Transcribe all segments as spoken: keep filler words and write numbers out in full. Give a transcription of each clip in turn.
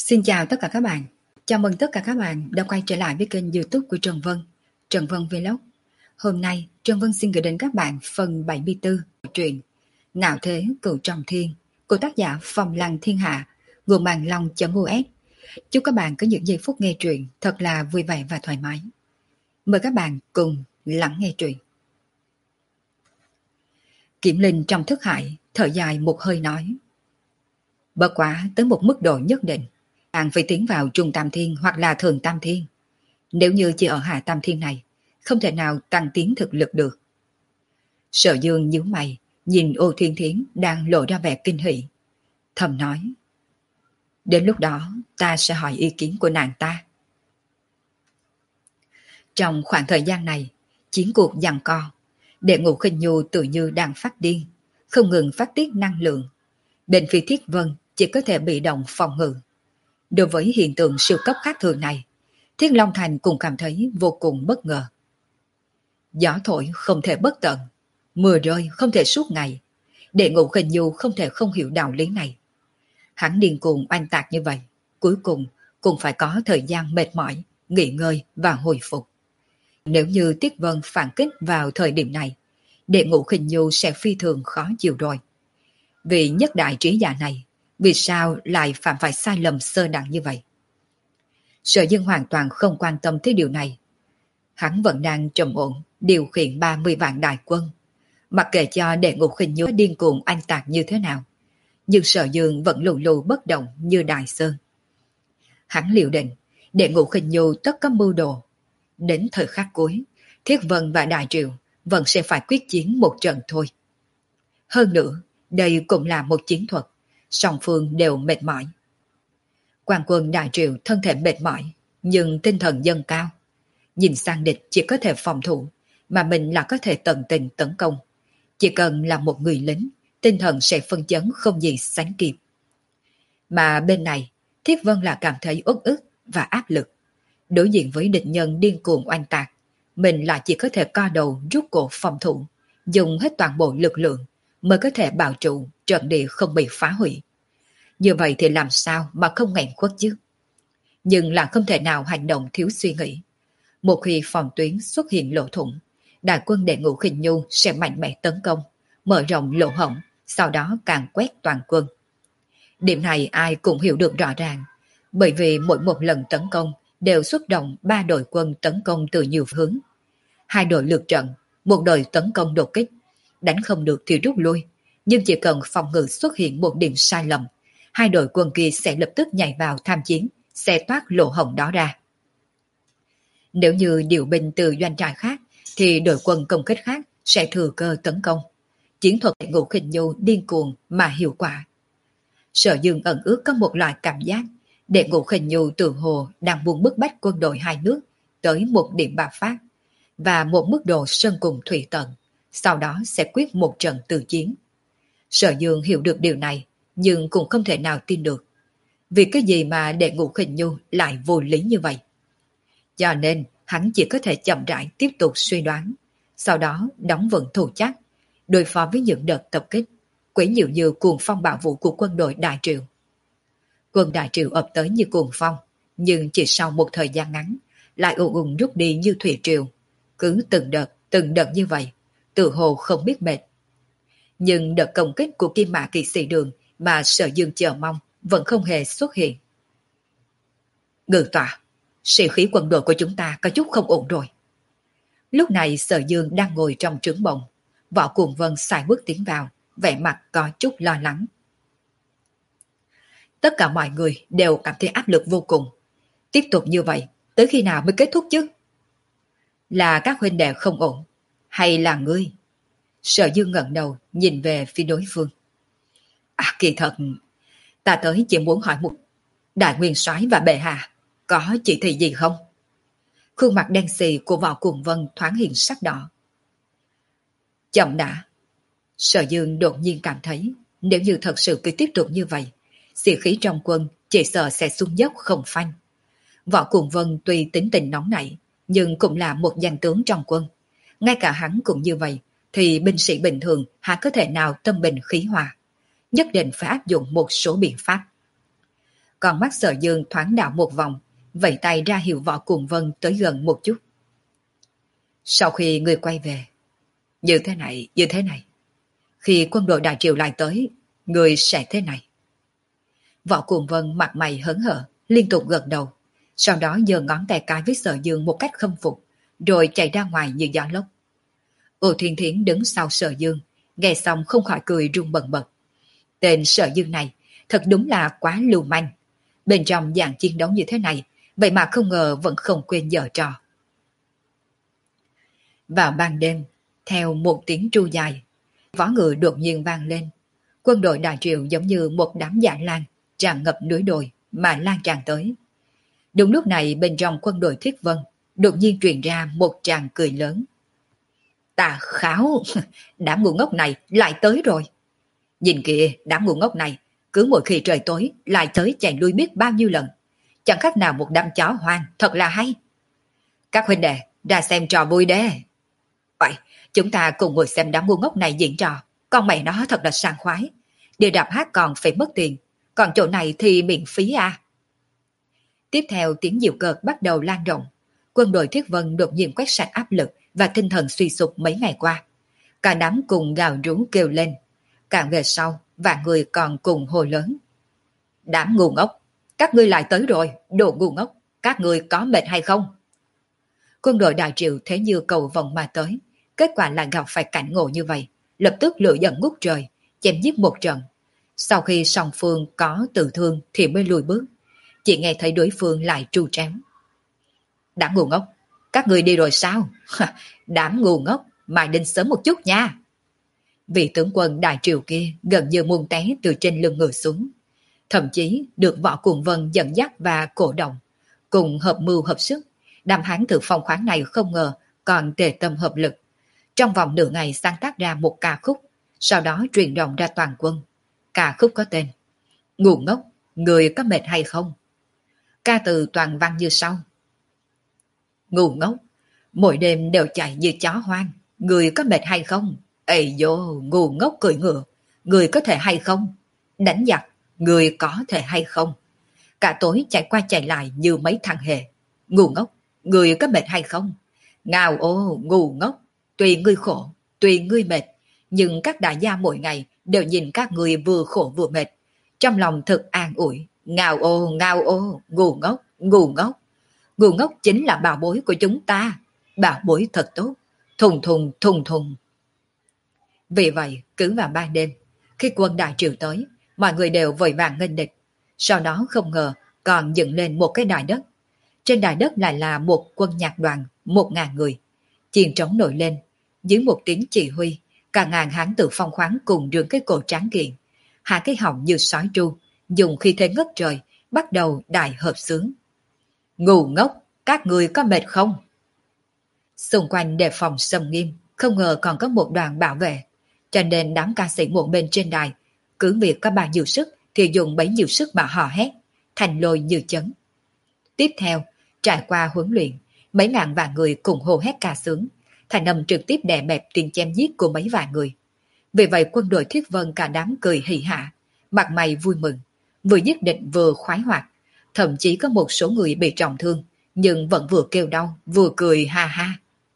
Xin chào tất cả các bạn. Chào mừng tất cả các bạn đã quay trở lại với kênh YouTube của Trần Vân, Trần Vân Vlog. Hôm nay, Trần Vân xin gửi đến các bạn phần bảy mươi tư của truyện Ngạo Thế Cửu Trọng Thiên của tác giả Phong Lăng Thiên Hạ, nguồn bàn long.us. Chúc các bạn có những giây phút nghe truyện thật là vui vẻ và thoải mái. Mời các bạn cùng lắng nghe truyện. Kiểm Linh trong thức hải thở dài một hơi nói: bất quá tới một mức độ nhất định, bạn phải tiến vào trung tam thiên hoặc là thường tam thiên. Nếu như chỉ ở hạ tam thiên này, không thể nào tăng tiến thực lực được. Sở Dương nhíu mày, nhìn Ô Thiên Thiến đang lộ ra vẻ kinh hỉ, thầm nói: đến lúc đó ta sẽ hỏi ý kiến của nàng ta. Trong khoảng thời gian này, chiến cuộc giằng co, Đệ Ngũ Khinh Nhu tự như đang phát điên, không ngừng phát tiết năng lượng. Bên phía Thiết Vân chỉ có thể bị động phòng ngự. Đối với hiện tượng siêu cấp khác thường này, Thiết Long Thành cũng cảm thấy vô cùng bất ngờ. Gió thổi không thể bất tận, mưa rơi không thể suốt ngày. Đệ Ngũ Khinh Nhu không thể không hiểu đạo lý này. Hắn điên cuồng oanh tạc như vậy, cuối cùng cũng phải có thời gian mệt mỏi, nghỉ ngơi và hồi phục. Nếu như Tiết Vân phản kích vào thời điểm này, Đệ Ngũ Khinh Nhu sẽ phi thường khó chịu rồi. Vì nhất đại trí giả này, vì sao lại phạm phải sai lầm sơ đẳng như vậy? Sở Dương hoàn toàn không quan tâm tới điều này. Hắn vẫn đang trầm ổn điều khiển ba mươi vạn đại quân. Mặc kệ cho Đệ Ngũ Khinh Nhu điên cuồng anh tạc như thế nào, nhưng Sở Dương vẫn lù lù bất động như đại sơn. Hắn liệu định Đệ Ngũ Khinh Nhu tất có mưu đồ. Đến thời khắc cuối, Thiết Vân và Đại Triệu vẫn sẽ phải quyết chiến một trận thôi. Hơn nữa, đây cũng là một chiến thuật, song phương đều mệt mỏi. Quan quân Đại Triệu thân thể mệt mỏi, nhưng tinh thần dâng cao. Nhìn sang địch chỉ có thể phòng thủ, mà mình là có thể tận tình tấn công. Chỉ cần là một người lính, tinh thần sẽ phân chấn không gì sánh kịp. Mà bên này, Thiết Vân là cảm thấy uất ức và áp lực. Đối diện với địch nhân điên cuồng oanh tạc, mình lại chỉ có thể co đầu rút cổ phòng thủ, dùng hết toàn bộ lực lượng mới có thể bảo trụ trận địa không bị phá hủy. Như vậy thì làm sao mà không nghẹn khuất chứ? Nhưng là không thể nào hành động thiếu suy nghĩ. Một khi phòng tuyến xuất hiện lỗ thủng, đại quân Đệ Ngũ Khinh Nhu sẽ mạnh mẽ tấn công, mở rộng lỗ hổng, sau đó càng quét toàn quân. Điểm này ai cũng hiểu được rõ ràng, bởi vì mỗi một lần tấn công đều xuất động ba đội quân tấn công từ nhiều hướng. Hai đội lượt trận, một đội tấn công đột kích, đánh không được thì rút lui, nhưng chỉ cần phòng ngự xuất hiện một điểm sai lầm, hai đội quân kia sẽ lập tức nhảy vào tham chiến, sẽ toát lỗ hổng đó ra. Nếu như điều binh từ doanh trại khác, thì đội quân công kích khác sẽ thừa cơ tấn công. Chiến thuật Ngũ Khinh Nhu điên cuồng mà hiệu quả. Sở Dương ẩn ước có một loại cảm giác Đệ Ngũ Khinh Nhu tự hồ đang buông bức bách quân đội hai nước tới một điểm bạo phát và một mức độ sơn cùng thủy tận, sau đó sẽ quyết một trận tử chiến. Sở Dương hiểu được điều này, nhưng cũng không thể nào tin được. Vì cái gì mà Đệ Ngũ Khinh Nhu lại vô lý như vậy? Cho nên hắn chỉ có thể chậm rãi tiếp tục suy đoán, sau đó đóng vững thủ chắc, đối phó với những đợt tập kích, quấy nhiễu như cuồng phong bạo vũ của quân đội Đại Triệu. Quân Đại Triệu ập tới như cuồng phong, nhưng chỉ sau một thời gian ngắn, lại ù ùn rút đi như thủy triều. Cứ từng đợt, từng đợt như vậy, tự hồ không biết mệt. Nhưng đợt công kích của Kim Mã Kỵ Sĩ Đường mà Sở Dương chờ mong vẫn không hề xuất hiện. Ngự tọa, sĩ khí quân đội của chúng ta có chút không ổn rồi. Lúc này Sở Dương đang ngồi trong trướng bồng, Võ Cuồng Vân xài bước tiến vào, vẻ mặt có chút lo lắng. Tất cả mọi người đều cảm thấy áp lực vô cùng. Tiếp tục như vậy, tới khi nào mới kết thúc chứ? Là các huynh đệ không ổn, hay là ngươi? Sở Dương ngẩng đầu nhìn về phía đối phương. À, kỳ thật, ta tới chỉ muốn hỏi một Đại Nguyên Soái và bệ hạ có chỉ thị gì không? Khuôn mặt đen xì của Võ Cuồng Vân thoáng hiện sắc đỏ. Chậm đã. Sở Dương đột nhiên cảm thấy nếu như thật sự cứ tiếp tục như vậy, sĩ khí trong quân chỉ sợ sẽ xuống dốc không phanh. Võ Cuồng Vân tuy tính tình nóng nảy, nhưng cũng là một danh tướng trong quân. Ngay cả hắn cũng như vậy, thì binh sĩ bình thường há có thể nào tâm bình khí hòa. Nhất định phải áp dụng một số biện pháp. Còn mắt Sở Dương thoáng đảo một vòng, vẫy tay ra hiệu Võ Cùng Vân tới gần một chút. Sau khi người quay về, như thế này, như thế này, khi quân đội Đại Triều lại tới, người sẽ thế này. Võ Cùng Vân mặt mày hớn hở, liên tục gật đầu, sau đó giơ ngón tay cái với Sở Dương một cách khâm phục, rồi chạy ra ngoài như gió lốc. Ô Thiên Thiến đứng sau Sở Dương, nghe xong không khỏi cười run bần bật. Tên Sở Dương này thật đúng là quá lưu manh. Bên trong dạng chiến đấu như thế này, vậy mà không ngờ vẫn không quên giở trò. Vào ban đêm, theo một tiếng tru dài, võ ngựa đột nhiên vang lên. Quân đội Đại Triều giống như một đám dạ lan tràn ngập núi đồi mà lan tràn tới. Đúng lúc này bên trong quân đội Thiết Vân đột nhiên truyền ra một tràng cười lớn. Tà Kháo, đám ngu ngốc này lại tới rồi. Nhìn kìa, đám ngu ngốc này cứ mỗi khi trời tối lại tới chạy lui biết bao nhiêu lần. Chẳng khác nào một đám chó hoang, thật là hay. Các huynh đệ, ra xem trò vui đê. Vậy, chúng ta cùng ngồi xem đám ngu ngốc này diễn trò. Con mẹ nó thật là sảng khoái. Địa đạp hát còn phải mất tiền, còn chỗ này thì miễn phí à. Tiếp theo tiếng diệu cợt bắt đầu lan rộng. Quân đội Thiết Vân đột nhiên quét sạch áp lực và tinh thần suy sụp mấy ngày qua. Cả đám cùng gào rú kêu lên. Càng về sau, vài người còn cùng hô lớn. Đám ngu ngốc, các ngươi lại tới rồi, đồ ngu ngốc, các ngươi có mệt hay không? Quân đội Đại Triều thế như cầu vồng mà tới, kết quả là gặp phải cảnh ngộ như vậy, lập tức lửa giận ngút trời, chém giết một trận. Sau khi song phương có tự thương thì mới lùi bước, chỉ nghe thấy đối phương lại tru tréo. Đám ngu ngốc, các người đi rồi sao? Đám ngu ngốc, mai đến sớm một chút nha. Vị tướng quân Đại Triều kia gần như muốn té từ trên lưng ngựa xuống. Thậm chí được Võ Cùng Vân dẫn dắt và cổ động, cùng hợp mưu hợp sức. Đám hán tử phong khoáng này không ngờ còn tề tâm hợp lực. Trong vòng nửa ngày sáng tác ra một ca khúc, sau đó truyền động ra toàn quân. Ca khúc có tên Ngu ngốc, người có mệt hay không? Ca từ toàn văn như sau. Ngu ngốc, mỗi đêm đều chạy như chó hoang, người có mệt hay không? Ây dô, ngu ngốc cười ngựa, người có thể hay không? Đánh giặc, người có thể hay không? Cả tối chạy qua chạy lại như mấy thằng hề. Ngu ngốc, người có mệt hay không? Ngào ô, ngu ngốc, tùy ngươi khổ, tùy ngươi mệt, nhưng các đại gia mỗi ngày đều nhìn các người vừa khổ vừa mệt. Trong lòng thật an ủi, ngào ô, ngào ô, ngu ngốc, ngu ngốc. Ngu ngốc chính là bảo bối của chúng ta, bảo bối thật tốt, thùng thùng thùng thùng. Vì vậy, cứ vào ban đêm, khi quân Đại Triều tới, mọi người đều vội vàng nghênh địch. Sau đó không ngờ còn dựng lên một cái đài đất. Trên đài đất lại là một quân nhạc đoàn, một ngàn người. Chiên trống nổi lên, dưới một tiếng chỉ huy, cả ngàn hán tử phong khoáng cùng rương cái cổ tráng kiện, hạ cái họng như sói tru, dùng khi thế ngất trời, bắt đầu đại hợp xướng. Ngu ngốc, các người có mệt không? Xung quanh đề phòng xâm nghiêm, không ngờ còn có một đoàn bảo vệ, cho nên đám ca sĩ một bên trên đài, cứ việc có bao nhiêu sức thì dùng bấy nhiêu sức mà hò hét, thành lôi như chấn. Tiếp theo, trải qua huấn luyện, mấy ngàn vạn người cùng hô hét ca sướng, thành âm trực tiếp đè bẹp tiếng chém giết của mấy vạn người. Vì vậy quân đội Thiết Vân cả đám cười hỉ hạ, mặt mày vui mừng, vừa nhất định vừa khoái hoạt, thậm chí có một số người bị trọng thương, nhưng vẫn vừa kêu đau, vừa cười ha ha.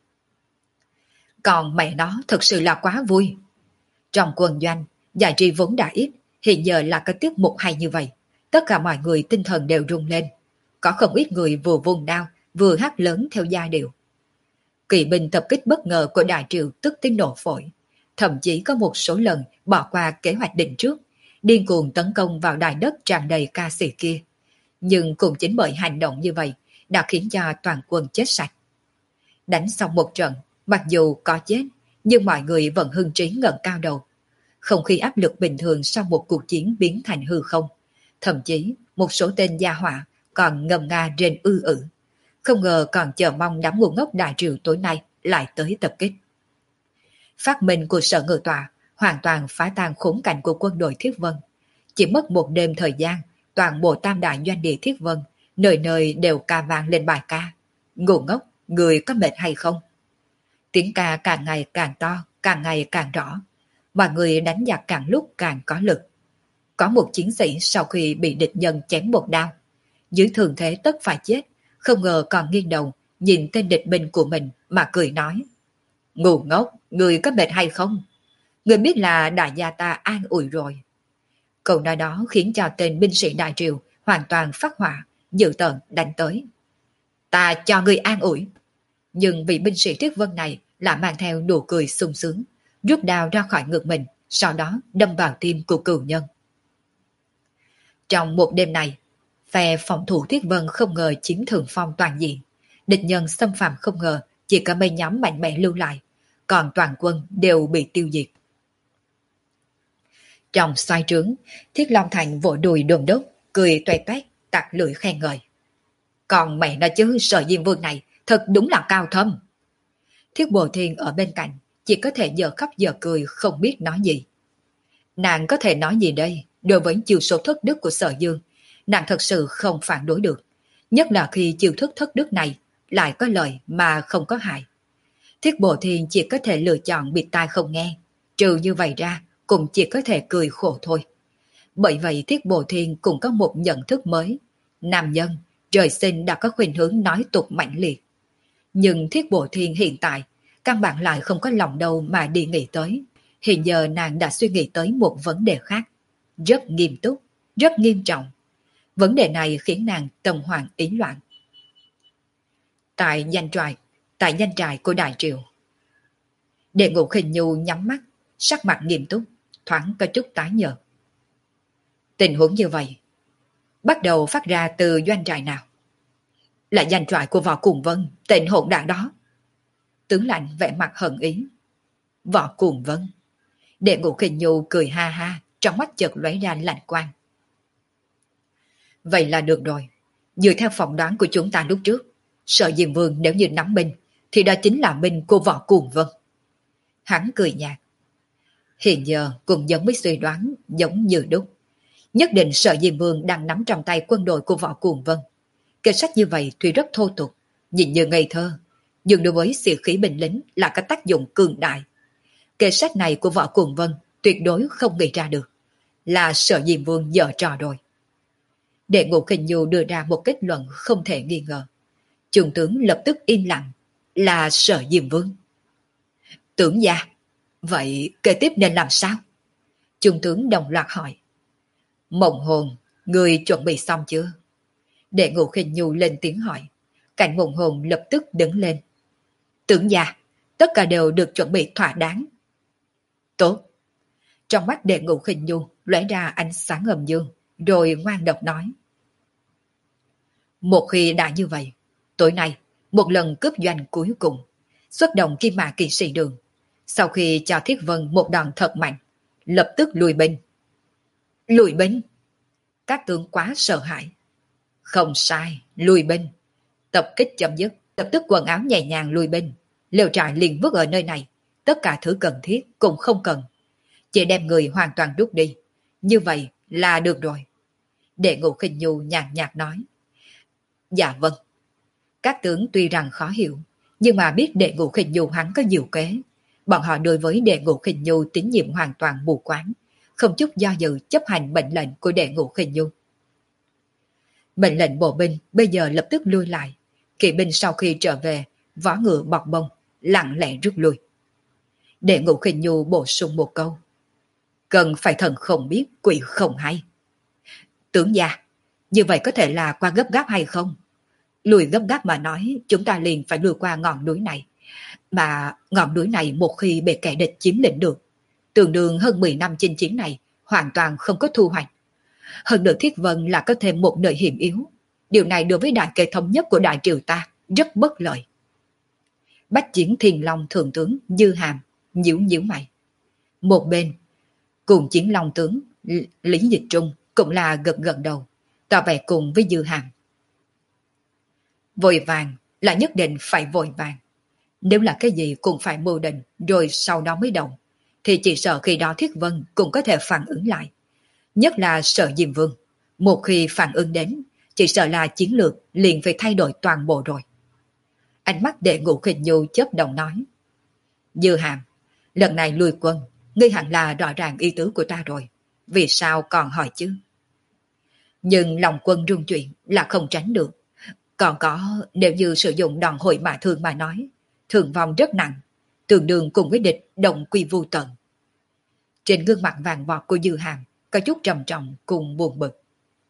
Còn mẹ nó thật sự là quá vui. Trong quân doanh, giải trí vốn đã ít, hiện giờ là có tiết mục hay như vậy. Tất cả mọi người tinh thần đều rung lên. Có không ít người vừa vung đao, vừa hát lớn theo giai điệu. Kỵ binh tập kích bất ngờ của Đại Triều tức tiếng nổ phổi. Thậm chí có một số lần bỏ qua kế hoạch định trước, điên cuồng tấn công vào đài đất tràn đầy ca sĩ kia. Nhưng cũng chính bởi hành động như vậy đã khiến cho toàn quân chết sạch. Đánh xong một trận, mặc dù có chết, nhưng mọi người vẫn hưng trí ngẩng cao đầu. Không khí áp lực bình thường sau một cuộc chiến biến thành hư không. Thậm chí một số tên gia họa còn ngầm nga rên ư ử. Không ngờ còn chờ mong đám ngu ngốc Đại Triều tối nay lại tới tập kích. Phát minh của Sở Ngự Tọa hoàn toàn phá tan khốn cảnh của quân đội Thiết Vân. Chỉ mất một đêm thời gian, toàn bộ tam đại doanh địa Thiết Vân, nơi nơi đều ca vang lên bài ca. Ngu ngốc, người có mệt hay không? Tiếng ca càng ngày càng to, càng ngày càng rõ. Mọi người đánh giặc càng lúc càng có lực. Có một chiến sĩ sau khi bị địch nhân chém một đao, dưới thường thế tất phải chết, không ngờ còn nghiêng đầu, nhìn tên địch binh của mình mà cười nói. Ngu ngốc, người có mệt hay không? Người biết là đại gia ta an ủi rồi. Câu nói đó khiến cho tên binh sĩ đại triều hoàn toàn phát hỏa, dữ tợn đánh tới. Ta cho người an ủi. Nhưng vị binh sĩ Thiết Vân này lại mang theo nụ cười sung sướng, rút đao ra khỏi ngực mình, sau đó đâm vào tim của cừu nhân. Trong một đêm này, phe phòng thủ Thiết Vân không ngờ chiếm thượng phong toàn diện. Địch nhân xâm phạm không ngờ chỉ có mấy nhóm mạnh mẽ lưu lại, còn toàn quân đều bị tiêu diệt. Trong xoay trướng, Thiết Long Thành vỗ đùi đồn đốc, cười toe toét, tặc lưỡi khen ngợi. Còn mẹ nó chứ, Sở Diêm Vương này thật đúng là cao thâm. Thiết Bồ Thiên ở bên cạnh chỉ có thể giờ khóc giờ cười, không biết nói gì. Nàng có thể nói gì đây? Đối với chiêu số thất đức của Sở Dương, nàng thật sự không phản đối được, nhất là khi chiêu thức thất đức này lại có lợi mà không có hại. Thiết Bồ Thiên chỉ có thể lựa chọn bịt tai không nghe, trừ như vậy ra cũng chỉ có thể cười khổ thôi. Bởi vậy Thiết Bồ Thiên cũng có một nhận thức mới. Nam nhân trời sinh đã có khuynh hướng nói tục mạnh liệt. Nhưng Thiết Bồ Thiên hiện tại căn bản lại không có lòng đâu mà đi nghĩ tới. Hiện giờ nàng đã suy nghĩ tới một vấn đề khác, rất nghiêm túc, rất nghiêm trọng. Vấn đề này khiến nàng tâm hoảng ý loạn. Tại danh trại, tại danh trại của Đại Triều, Đệ Ngũ Khinh Nhu nhắm mắt, sắc mặt nghiêm túc, thoáng có chút tái nhợt. Tình huống như vậy bắt đầu phát ra từ doanh trại nào? Là danh trại của Võ Cuồng Vân, tên hỗn đảng đó. Tướng lãnh vẻ mặt hận ý. Võ Cuồng Vân. Đệ Ngũ Khinh Nhu cười ha ha, trong mắt chợt lóe ra lạnh quang. Vậy là được rồi. Dựa theo phỏng đoán của chúng ta lúc trước, Sở Diêm Vương nếu như nắm binh thì đó chính là binh của Võ Cuồng Vân. Hắn cười nhạt. Hiện giờ cũng giống với suy đoán, giống như đúc. Nhất định Sở Diêm Vương đang nắm trong tay quân đội của Võ Cuồng Vân. Kế sách như vậy tuy rất thô tục, nhìn như ngây thơ, nhưng đối với sĩ khí binh lính là có tác dụng cường đại. Kế sách này của Võ Cuồng Vân tuyệt đối không nghĩ ra được, là Sở Diêm Vương dở trò rồi. Đệ Ngũ Khinh Nhu đưa ra một kết luận không thể nghi ngờ. Trung tướng lập tức im lặng, là Sở Diêm Vương. Tướng gia, vậy kế tiếp nên làm sao? Trung tướng đồng loạt hỏi. Mộng Hồn, người chuẩn bị xong chưa? Đệ Ngũ Khinh Nhu lên tiếng hỏi. Cảnh Mộng Hồn lập tức đứng lên. Tướng gia, tất cả đều được chuẩn bị thỏa đáng. Tốt. Trong mắt Đệ Ngũ Khinh Nhu lóe ra ánh sáng âm dương, rồi ngoan độc nói. Một khi đã như vậy, tối nay, một lần cướp doanh cuối cùng, xuất động Kim Mã Kỵ Sĩ Đường. Sau khi cho Thiết Vân một đòn thật mạnh, lập tức lùi binh. Lùi binh? Các tướng quá sợ hãi. Không sai, lùi binh. Tập kích chấm dứt, lập tức quần áo nhẹ nhàng lùi binh. Lều trại liền vứt ở nơi này, tất cả thứ cần thiết cũng không cần. Chỉ đem người hoàn toàn rút đi. Như vậy là được rồi. Đệ Ngũ Khinh Nhu nhàn nhạt nói. Dạ vâng. Các tướng tuy rằng khó hiểu, nhưng mà biết Đệ Ngũ Khinh Nhu hắn có nhiều kế. Bọn họ đối với Đệ Ngũ Khinh Nhu tín nhiệm hoàn toàn mù quáng, không chút do dự chấp hành mệnh lệnh của Đệ Ngũ Khinh Nhu. Mệnh lệnh bộ binh bây giờ lập tức lui lại. Kỵ binh sau khi trở về, vó ngựa bọc bông, lặng lẽ rút lui. Đệ Ngũ Khinh Nhu bổ sung một câu. Cần phải thần không biết, quỷ không hay. Tướng gia, như vậy có thể là qua gấp gáp hay không? Lùi gấp gáp mà nói, chúng ta liền phải lùi qua ngọn núi này. Mà ngọn núi này một khi bị kẻ địch chiếm lĩnh được, tương đương hơn mười năm chinh chiến này hoàn toàn không có thu hoạch. Hơn nữa Thiết Vân là có thêm một nơi hiểm yếu. Điều này đối với đại kế thống nhất của Đại Triều ta rất bất lợi. Bách Chiến Thiên Long Thượng tướng Dư Hàm nhíu nhíu mày. Một bên, cùng Chiến Long tướng Lý Dịch Trung cũng là gật gật đầu, tỏ vẻ cùng với Dư Hàm. Vội vàng là nhất định phải vội vàng. Nếu là cái gì cũng phải mưu định rồi sau đó mới động, thì chỉ sợ khi đó Thiết Vân cũng có thể phản ứng lại. Nhất là Sở Diêm Vương, một khi phản ứng đến, chỉ sợ là chiến lược liền phải thay đổi toàn bộ rồi. Ánh mắt Đệ Ngũ Khinh Nhu chớp động nói. Dư Hàm, lần này lùi quân, ngươi hẳn là rõ ràng ý tứ của ta rồi. vì sao còn hỏi chứ? Nhưng lòng quân rung chuyển là không tránh được. Còn có, nếu như sử dụng đòn hội mã thương mà nói, thương vong rất nặng, tương đương cùng với địch động quy vu tận. Trên gương mặt vàng vọt của Dư Hàm có chút trầm trọng cùng buồn bực.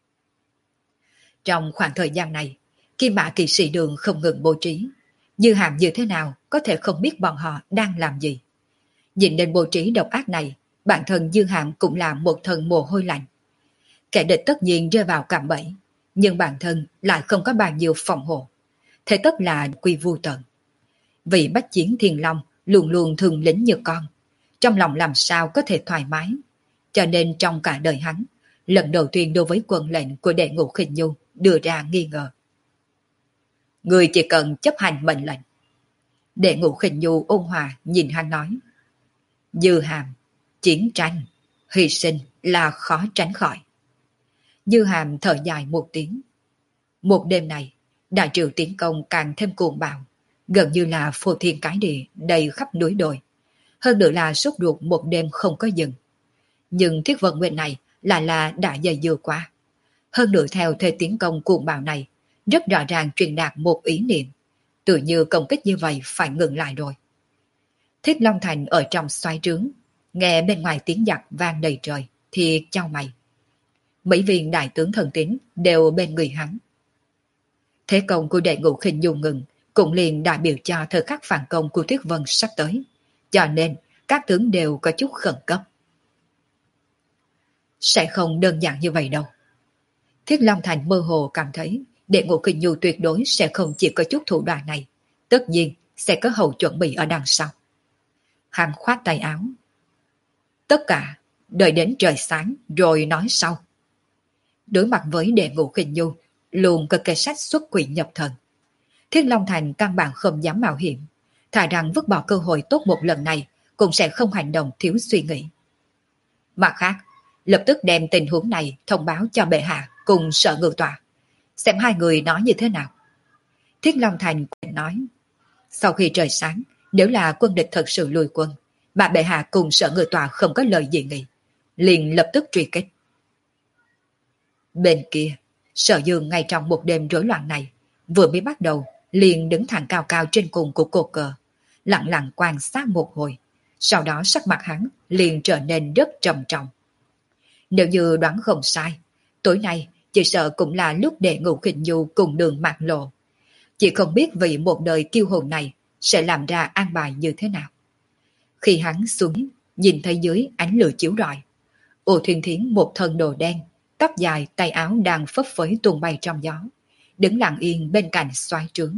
Trong khoảng thời gian này, Kim Mã kỵ sĩ đường không ngừng bố trí, Dư Hàm như thế nào có thể không biết bọn họ đang làm gì. Nhìn đến bố trí độc ác này, bản thân Dư Hàm cũng là một thân mồ hôi lạnh. Kẻ địch tất nhiên rơi vào cạm bẫy, nhưng bản thân lại không có bao nhiêu phòng hộ. Thế tất là quy vu tận. Vì bách chiến thiên long luôn luôn thường lính như con, trong lòng làm sao có thể thoải mái. Cho nên trong cả đời hắn, lần đầu tiên đối với quân lệnh của đệ ngũ Khinh Nhu đưa ra nghi ngờ. Người chỉ cần chấp hành mệnh lệnh. Đệ ngũ Khinh Nhu ôn hòa nhìn hắn nói. Dư Hàm, chiến tranh, hy sinh là khó tránh khỏi. Dư Hàm thở dài một tiếng. Một đêm này, đại triều tiến công càng thêm cuồng bạo, gần như là phô thiên cái địa đầy khắp núi đồi. Hơn nữa là sốt ruột một đêm không có dừng. Nhưng thiết vận nguyện này lại là đã dày dừa quá. Hơn nữa theo thế tiến công cuồng bạo này, rất rõ ràng truyền đạt một ý niệm. Tự như công kích như vậy phải ngừng lại rồi. Thiết Long Thành ở trong xoáy trướng, nghe bên ngoài tiếng giặc vang đầy trời, thì chau mày. Mấy viên đại tướng thần tín đều bên người hắn. Thế công của đệ ngũ Khinh Nhu ngừng, cũng liền đại biểu cho thời khắc phản công của Tuyết Vân sắp tới. Cho nên, các tướng đều có chút khẩn cấp. Sẽ không đơn giản như vậy đâu. Thiết Long Thành mơ hồ cảm thấy đệ ngũ Khinh Nhu tuyệt đối sẽ không chỉ có chút thủ đoạn này. Tất nhiên, sẽ có hậu chuẩn bị ở đằng sau. Hắn khoát tay áo. Tất cả, đợi đến trời sáng rồi nói sau. Đối mặt với đệ ngũ Khinh Nhu, luôn có kẻ sách xuất quỷ nhập thần. Thiết Long Thành căn bản không dám mạo hiểm, thà rằng vứt bỏ cơ hội tốt một lần này cũng sẽ không hành động thiếu suy nghĩ. Mặt khác, lập tức đem tình huống này thông báo cho bệ hạ cùng Sở Ngự Tọa, xem hai người nói như thế nào. Thiết Long Thành quyền nói, sau khi trời sáng, nếu là quân địch thật sự lùi quân, mà bệ hạ cùng Sở Ngự Tọa không có lời gì nghị, liền lập tức truy kích. Bên kia, Sở Dương ngay trong một đêm rối loạn này, vừa mới bắt đầu, liền đứng thẳng cao cao trên cùng của cột cờ, lặng lặng quan sát một hồi, sau đó sắc mặt hắn liền trở nên rất trầm trọng. Nếu như đoán không sai, tối nay chỉ sợ cũng là lúc đệ ngũ Khinh Nhu cùng đường mạc lộ. Chỉ không biết vì một đời kiêu hùng này sẽ làm ra an bài như thế nào. Khi hắn xuống, nhìn thấy dưới ánh lửa chiếu rọi, Ô Thuyền Thiến một thân đồ đen, tóc dài tay áo đang phấp phới tung bay trong gió, đứng lặng yên bên cạnh xoáy trướng.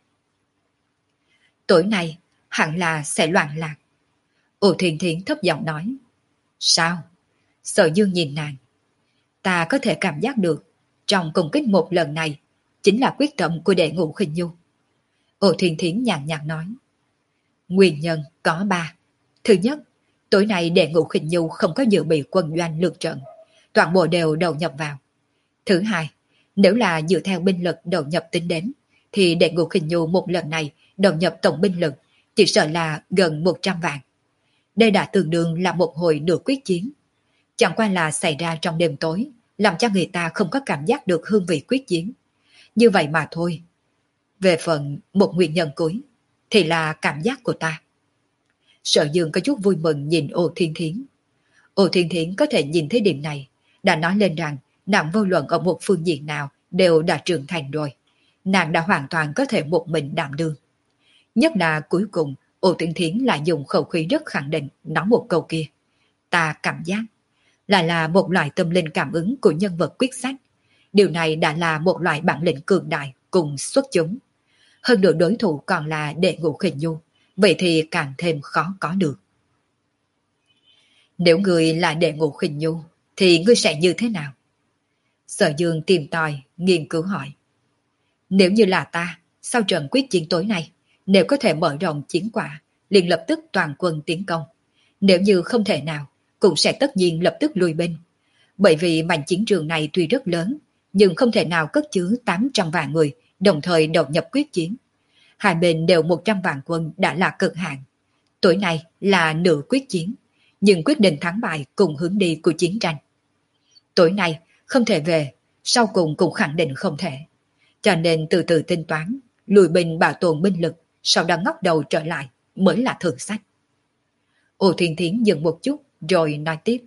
Tối nay hẳn là sẽ loạn lạc. Ô Thuyền Thiến thấp giọng nói. Sao? Sở Dương nhìn nàng. Ta có thể cảm giác được trong công kích một lần này chính là quyết tâm của đệ ngũ Khinh Nhu. Ô Thuyền Thiến nhàn nhạt nói. Nguyên nhân có ba. Thứ nhất, tối nay đệ ngũ Khinh Nhu không có dự bị quân doanh lược trận, toàn bộ đều đầu nhập vào. Thứ hai, nếu là dựa theo binh lực đầu nhập tính đến, thì đệ ngũ Khinh Nhu một lần này đầu nhập tổng binh lực chỉ sợ là gần một trăm vạn. Đây đã tương đương là một hồi nửa quyết chiến. Chẳng qua là xảy ra trong đêm tối, làm cho người ta không có cảm giác được hương vị quyết chiến. Như vậy mà thôi. Về phần một nguyên nhân cuối, thì là cảm giác của ta. Sở Dương có chút vui mừng nhìn Ô Thiên Thiến. Ô Thiên Thiến có thể nhìn thấy điểm này, đã nói lên rằng nàng vô luận ở một phương diện nào đều đã trưởng thành rồi. Nàng đã hoàn toàn có thể một mình đảm đương. Nhất là cuối cùng, Ô Thiên Thiến lại dùng khẩu khí rất khẳng định nói một câu kia. Ta cảm giác, lại là một loại tâm linh cảm ứng của nhân vật quyết sách. Điều này đã là một loại bản lĩnh cường đại cùng xuất chúng. Hơn nữa đối thủ còn là đệ ngũ Khinh Nhu, vậy thì càng thêm khó có được. Nếu người là đệ ngũ Khinh Nhu, thì ngươi sẽ như thế nào? Sở Dương tìm tòi, nghiên cứu hỏi. Nếu như là ta, sau trận quyết chiến tối nay, nếu có thể mở rộng chiến quả, liền lập tức toàn quân tiến công. Nếu như không thể nào, cũng sẽ tất nhiên lập tức lùi binh. Bởi vì mảnh chiến trường này tuy rất lớn, nhưng không thể nào cất chứa tám trăm vạn người đồng thời đầu nhập quyết chiến. Hai bên đều một trăm vạn quân đã là cực hạn. Tối nay là nửa quyết chiến, nhưng quyết định thắng bại cùng hướng đi của chiến tranh. tối nay không thể về, sau cùng cũng khẳng định không thể. Cho nên từ từ tính toán, lùi binh bảo tồn binh lực, sau đó ngóc đầu trở lại mới là thượng sách. Ô Thiên Thiến dừng một chút rồi nói tiếp.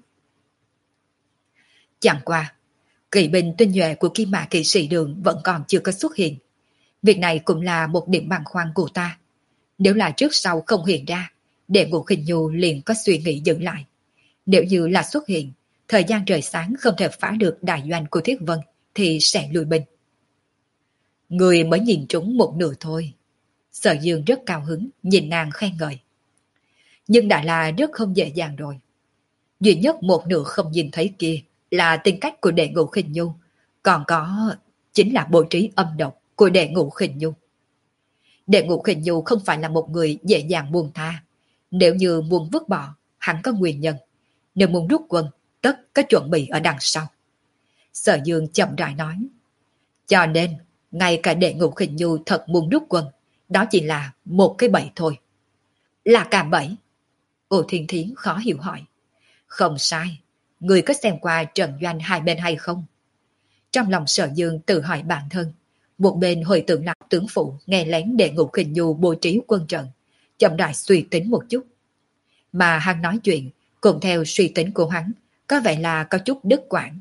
Chẳng qua, kỵ binh tinh nhuệ của Kim Mã kỵ sĩ đường vẫn còn chưa có xuất hiện. Việc này cũng là một điểm băn khoăn của ta. Nếu là trước sau không hiện ra, Đệ Ngũ Khinh Nhu liền có suy nghĩ dừng lại. Nếu như là xuất hiện, thời gian trời sáng không thể phá được đại doanh của Thiết Vân thì sẽ lùi binh. Người mới nhìn trúng một nửa thôi. Sở Dương rất cao hứng, nhìn nàng khen ngợi. Nhưng đã là rất không dễ dàng rồi. Duy nhất một nửa không nhìn thấy kia là tính cách của Đệ Ngũ Khinh Nhu, còn có chính là bố trí âm độc của Đệ Ngũ Khinh Nhu. Đệ Ngũ Khinh Nhu không phải là một người dễ dàng buông tha. Nếu như muốn vứt bỏ, hắn có nguyên nhân. Nếu muốn rút quân, tất có chuẩn bị ở đằng sau. Sở Dương chậm rãi nói. Cho nên, ngay cả Đệ Ngũ Khinh Nhu thật muốn rút quân, đó chỉ là một cái bẫy thôi. Là cả bẫy? Ô Thiên Thiến khó hiểu hỏi. Không sai, người có xem qua trận doanh hai bên hay không? Trong lòng Sở Dương tự hỏi bản thân, một bên hồi tưởng lại tướng phụ nghe lén Đệ Ngũ Khinh Nhu bố trí quân trận, chậm rãi suy tính một chút. Mà hắn nói chuyện, cùng theo suy tính của hắn, có vẻ là có chút đứt quãng.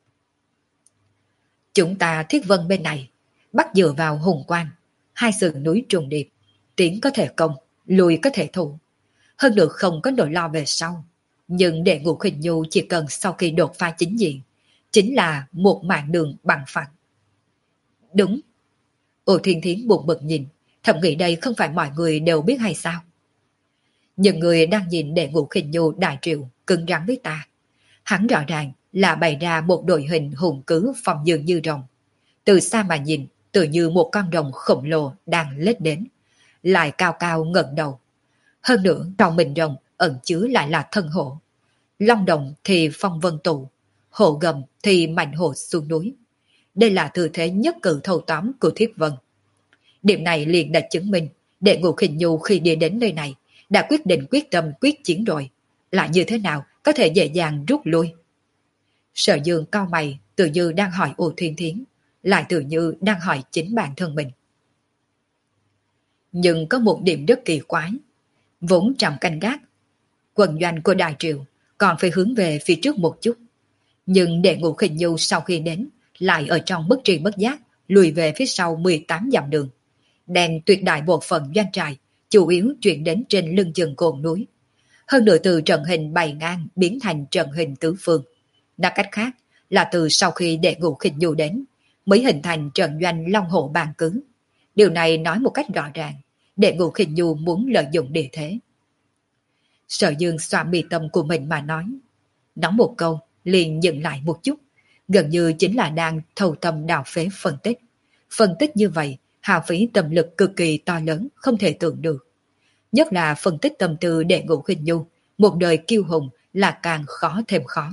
Chúng ta Thiết Vân bên này, bắt dựa vào Hùng Quan, hai sườn núi trùng điệp, tiến có thể công, lùi có thể thủ. Hơn nữa không có nỗi lo về sau. Nhưng Đệ Ngũ Khinh Nhu chỉ cần sau khi đột phá chính diện, chính là một mạng đường bằng phẳng. Đúng. Ô Thiên Thiến buồn bực nhìn, thầm nghĩ đây không phải mọi người đều biết hay sao? Những người đang nhìn Đệ Ngũ Khinh Nhu đại triệu cứng rắn với ta. Hắn rõ ràng là bày ra một đội hình hùng cứ phòng dường như rồng. Từ xa mà nhìn, tự như một con rồng khổng lồ đang lết đến, lại cao cao ngẩng đầu. Hơn nữa trong mình rồng ẩn chứa lại là thân hổ. Long đồng thì phong vân tụ, hổ gầm thì mạnh hổ xuống núi. Đây là tư thế nhất cử thâu tóm của Thiết Vân. Điểm này liền đã chứng minh Đệ Ngũ Khinh Nhu khi đi đến nơi này đã quyết định quyết tâm quyết chiến rồi. Lại như thế nào có thể dễ dàng rút lui? Sở Dương cau mày, tự như đang hỏi Ô Thiên Thiến, lại tự như đang hỏi chính bản thân mình. Nhưng có một điểm rất kỳ quái. Vốn trầm canh gác, quân doanh của Đại Triều còn phải hướng về phía trước một chút. Nhưng Đệ Ngũ Khinh Nhu sau khi đến, lại ở trong bất tri bất giác, lùi về phía sau mười tám dặm đường. Đem tuyệt đại bộ phận doanh trại, chủ yếu chuyển đến trên lưng chừng cồn núi. Hơn nữa từ trận hình bày ngang biến thành trận hình tứ phương. Nói cách khác là từ sau khi Đệ Ngũ Khinh Nhu đến, mới hình thành trận doanh Long Hổ Bàn Cứ. Điều này nói một cách rõ ràng, Đệ Ngũ Khinh Nhu muốn lợi dụng địa thế. Sở Dương xoa mi tâm của mình mà nói. Nói một câu, liền dừng lại một chút, gần như chính là đang thâu tâm đào phế phân tích. Phân tích như vậy, hao phí tâm lực cực kỳ to lớn, không thể tưởng được. Nhất là phân tích tâm tư Đệ Ngũ Khinh Nhu, một đời kiêu hùng là càng khó thêm khó.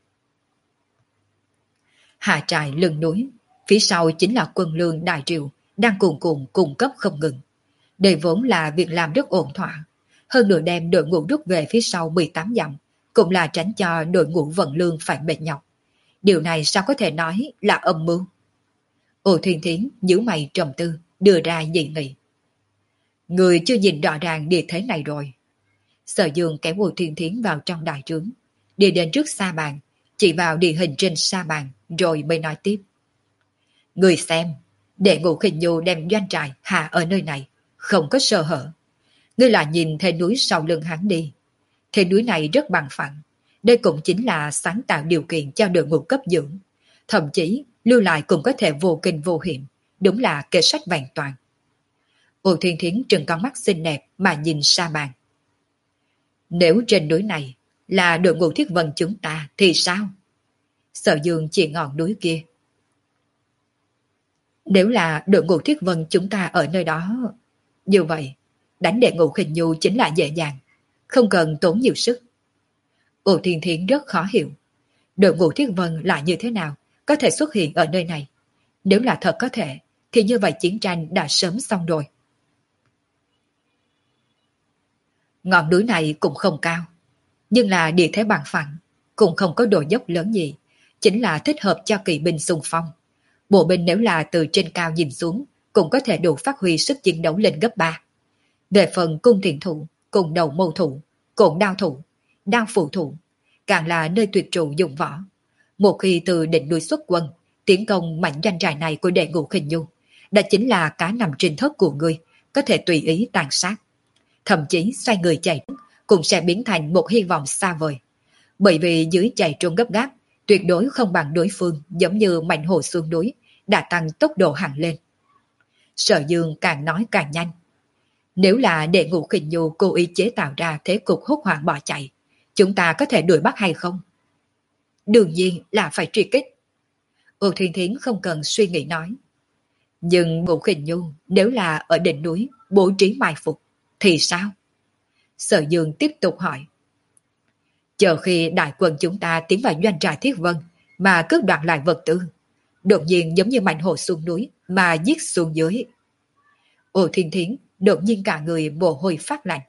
Hạ trại lưng núi, phía sau chính là quân lương Đại Triều, đang cuồn cuộn cung cấp không ngừng. Đây vốn là việc làm rất ổn thỏa. Hơn nữa đem đội ngũ rút về phía sau mười tám dặm, cũng là tránh cho đội ngũ vận lương phải mệt nhọc. Điều này sao có thể nói là âm mưu? Ô Thiên Thiến nhíu mày trầm tư, đưa ra dị nghị. Người chưa nhìn rõ ràng địa thế này rồi. Sở Dương kéo Ô Thiên Thiến vào trong đại trướng, đi đến trước sa bàn, chỉ vào địa hình trên sa bàn, rồi mới nói tiếp. Người xem, Đệ Ngũ Khinh Nhu đem doanh trại hạ ở nơi này, không có sơ hở. Ngươi là nhìn thấy núi sau lưng hắn đi. Thế núi này rất bằng phẳng. Đây cũng chính là sáng tạo điều kiện cho đội ngũ cấp dưỡng. Thậm chí, lưu lại cũng có thể vô kinh vô hiểm. Đúng là kệ sách vẹn toàn. Ô Thiên Thiến trừng con mắt xinh đẹp mà nhìn sa bàn. Nếu trên núi này là đội ngũ Thiết Vân chúng ta thì sao? Sở Dương chỉ ngọn núi kia. Nếu là đội ngũ Thiết Vân chúng ta ở nơi đó, như vậy, đánh Đệ Ngũ Khinh Nhu chính là dễ dàng, không cần tốn nhiều sức. Ô Thiên Thiến rất khó hiểu. Đội ngũ Thiết Vân lại như thế nào có thể xuất hiện ở nơi này? Nếu là thật có thể, thì như vậy chiến tranh đã sớm xong rồi. Ngọn núi này cũng không cao, nhưng là địa thế bằng phẳng, cũng không có độ dốc lớn gì, chính là thích hợp cho kỵ binh xung phong. Bộ binh nếu là từ trên cao nhìn xuống, cũng có thể đủ phát huy sức chiến đấu lên gấp ba. Về phần cung thiện thủ, cùng đầu mâu thủ, cộn đao thủ, đao phụ thủ, càng là nơi tuyệt trụ dùng võ. Một khi từ đỉnh núi xuất quân, tiến công mảnh doanh trại này của đệ ngũ Khinh Nhu, đã chính là cá nằm trên thớt của ngươi, có thể tùy ý tàn sát. Thậm chí xoay người chạy cũng sẽ biến thành một hy vọng xa vời. Bởi vì dưới chạy trốn gấp gáp, tuyệt đối không bằng đối phương, giống như mảnh hồ xuống núi, đã tăng tốc độ hẳn lên. Sở Dương càng nói càng nhanh. Nếu là đệ ngũ Khinh Nhu cố ý chế tạo ra thế cục hốt hoảng bỏ chạy, chúng ta có thể đuổi bắt hay không? Đương nhiên là phải truy kích. Ô Thiên Thiến không cần suy nghĩ nói. Nhưng Ngũ Khinh Nhu nếu là ở đỉnh núi bố trí mai phục, thì sao? Sở Dương tiếp tục hỏi. Chờ khi đại quân chúng ta tiến vào doanh trại Thiết Vân mà cướp đoạt lại vật tư, đột nhiên giống như mảnh hồ xuống núi mà giết xuống dưới. Ô Thiên Thiến đột nhiên cả người mồ hôi phát lạnh.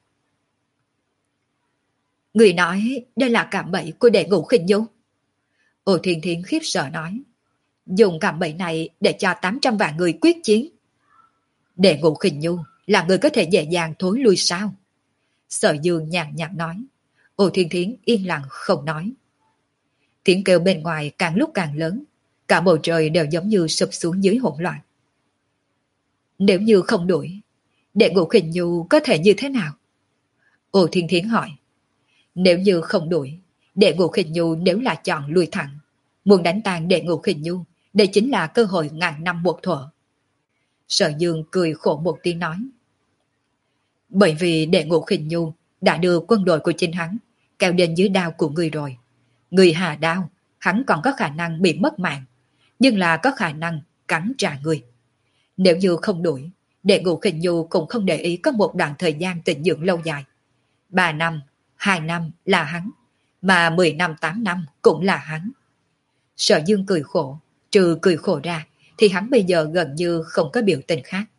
Người nói đây là cạm bẫy của đệ ngũ Khinh Nhu. Ô Thiên Thiến khiếp sợ nói. Dùng cạm bẫy này để cho tám trăm vạn người quyết chiến. Đệ ngũ Khinh Nhu là người có thể dễ dàng thối lui sao? Sở Dương nhàn nhạt nói. Ô Thiên Thiến yên lặng không nói. Tiếng kêu bên ngoài càng lúc càng lớn, cả bầu trời đều giống như sụp xuống dưới hỗn loạn. Nếu như không đuổi, đệ ngũ Khinh Nhu có thể như thế nào? Ô Thiên Thiến hỏi. Nếu như không đuổi, đệ ngũ Khinh Nhu nếu là chọn lui thẳng, muốn đánh tan đệ ngũ Khinh Nhu, đây chính là cơ hội ngàn năm một thuở. Sở Dương cười khổ một tiếng nói. Bởi vì đệ ngũ Khinh Nhu đã đưa quân đội của chính hắn kéo đến dưới đao của người rồi. Người hạ đao, hắn còn có khả năng bị mất mạng, nhưng là có khả năng cắn trả người. Nếu như không đuổi, đệ ngũ Khinh Nhu cũng không để ý có một đoạn thời gian tịnh dưỡng lâu dài. Ba năm, hai năm là hắn, mà mười năm, tám năm cũng là hắn. Sở Dương cười khổ, trừ cười khổ ra, thì hắn bây giờ gần như không có biểu tình khác.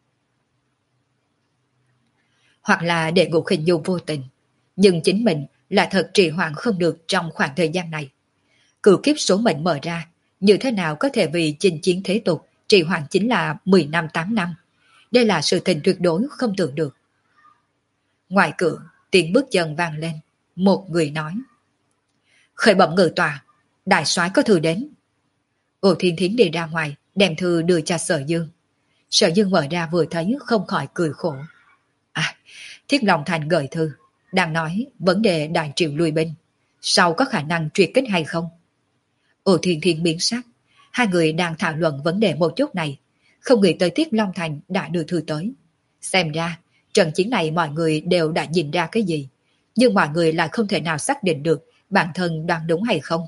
Hoặc là đệ ngũ Khinh Nhu vô tình, nhưng chính mình là thật trì hoãn không được trong khoảng thời gian này. Cửu kiếp số mệnh mở ra, như thế nào có thể vì chinh chiến thế tục trì hoãn chính là mười năm, tám năm. Đây là sự tình tuyệt đối không tưởng được. Ngoài cửa, tiếng bước chân vang lên. Một người nói. Khởi bẩm ngự tòa, đại soái có thư đến. Ô Thiên Thiến đi ra ngoài, đem thư đưa cho Sở Dương. Sở Dương mở ra vừa thấy không khỏi cười khổ. À, Thiết Long Thành gửi thư, đang nói vấn đề đại triệu lui binh, sau có khả năng truy kích hay không? Ô Thiên Thiến biến sắc, hai người đang thảo luận vấn đề một chút này, không nghĩ tới Thiết Long Thành đã đưa thư tới. Xem ra, trận chiến này mọi người đều đã nhìn ra cái gì, nhưng mọi người lại không thể nào xác định được bản thân đoán đúng hay không.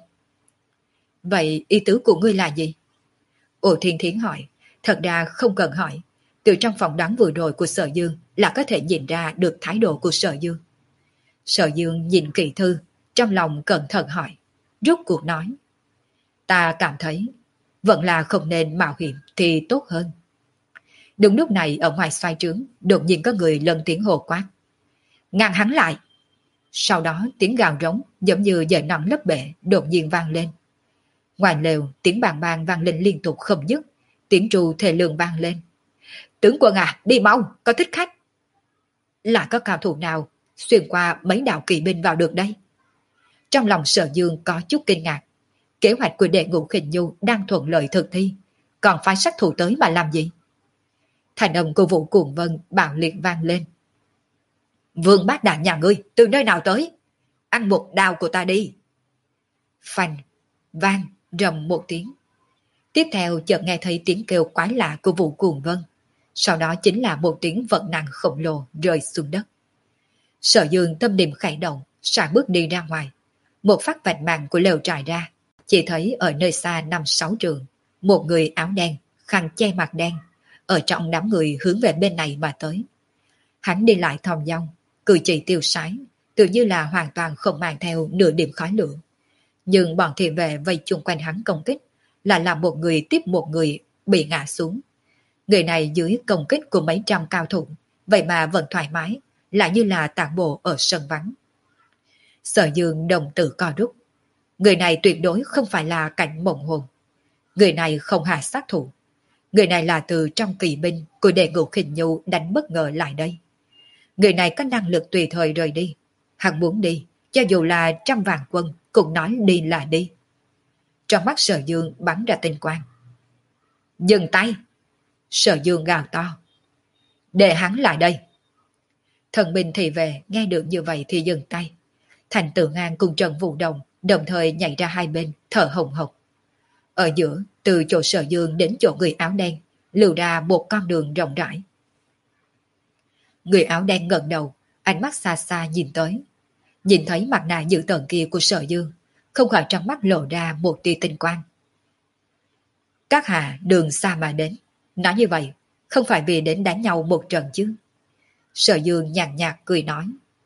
Vậy ý tứ của ngươi là gì? Ô Thiên Thiến hỏi, thật ra không cần hỏi, từ trong phỏng đoán vừa rồi của Sở Dương là có thể nhìn ra được thái độ của Sở Dương. Sở Dương nhìn kỹ thư, trong lòng cẩn thận hỏi, rốt cuộc nói. Ta cảm thấy, vẫn là không nên mạo hiểm thì tốt hơn. Đúng lúc này ở ngoài xoay trướng, đột nhiên có người lần tiếng hồ quát. Ngăn hắn lại! Sau đó tiếng gào rống giống như dời nặng lấp bể đột nhiên vang lên. Ngoài lều tiếng bàn bàn vang lên liên tục không dứt, tiếng trù thề lường vang lên. Tướng quân à, đi mau, có thích khách. Là có cao thủ nào xuyên qua mấy đạo kỵ binh vào được đây? Trong lòng Sở Dương có chút kinh ngạc. Kế hoạch của đệ ngũ Khinh Nhu đang thuận lợi thực thi, còn phải sát thủ tới mà làm gì? Thành âm của Vũ Cuồng Vân bạo liệt vang lên. Vương bát đạn nhà ngươi từ nơi nào tới? Ăn một đao của ta đi. Phanh, vang, rầm một tiếng. Tiếp theo chợt nghe thấy tiếng kêu quái lạ của Vũ Cuồng Vân. Sau đó chính là một tiếng vận nặng khổng lồ rơi xuống đất. Sở Dương tâm niệm khẽ động, sải bước đi ra ngoài. Một phát vạch màn của lều trải ra, chỉ thấy ở nơi xa năm sáu trường, một người áo đen, khăn che mặt đen, ở trong đám người hướng về bên này mà tới. Hắn đi lại thong dong, cử chỉ tiêu sái, tự như là hoàn toàn không mang theo nửa điểm khói lửa. Nhưng bọn thị vệ vây chung quanh hắn công kích, là làm một người tiếp một người bị ngã xuống. Người này dưới công kích của mấy trăm cao thủ, vậy mà vẫn thoải mái, lại như là tản bộ ở sân vắng. Sở Dương đồng tử co rút. Người này tuyệt đối không phải là cảnh mộng hồn. Người này không hạ sát thủ. Người này là từ trong kỳ binh của đệ ngũ khinh nhu đánh bất ngờ lại đây. Người này có năng lực tùy thời rời đi. Hắn muốn đi, cho dù là trăm vạn quân cũng nói đi là đi. Trong mắt Sở Dương bắn ra tinh quang. Dừng tay! Sở Dương gào to. Để hắn lại đây. Thần binh thì về, nghe được như vậy thì dừng tay. Thành Tự Ngang cùng Trần Vũ Đồng đồng thời nhảy ra hai bên, thở hồng hộc. Ở giữa, từ chỗ Sở Dương đến chỗ người áo đen, lưu ra một con đường rộng rãi. Người áo đen ngẩng đầu, ánh mắt xa xa nhìn tới. Nhìn thấy mặt nạ dữ tợn kia của Sở Dương, không khỏi trong mắt lộ ra một tia tinh quang. Các hạ đường xa mà đến, nói như vậy, không phải vì đến đánh nhau một trận chứ. Sở Dương nhàn nhạt cười nói.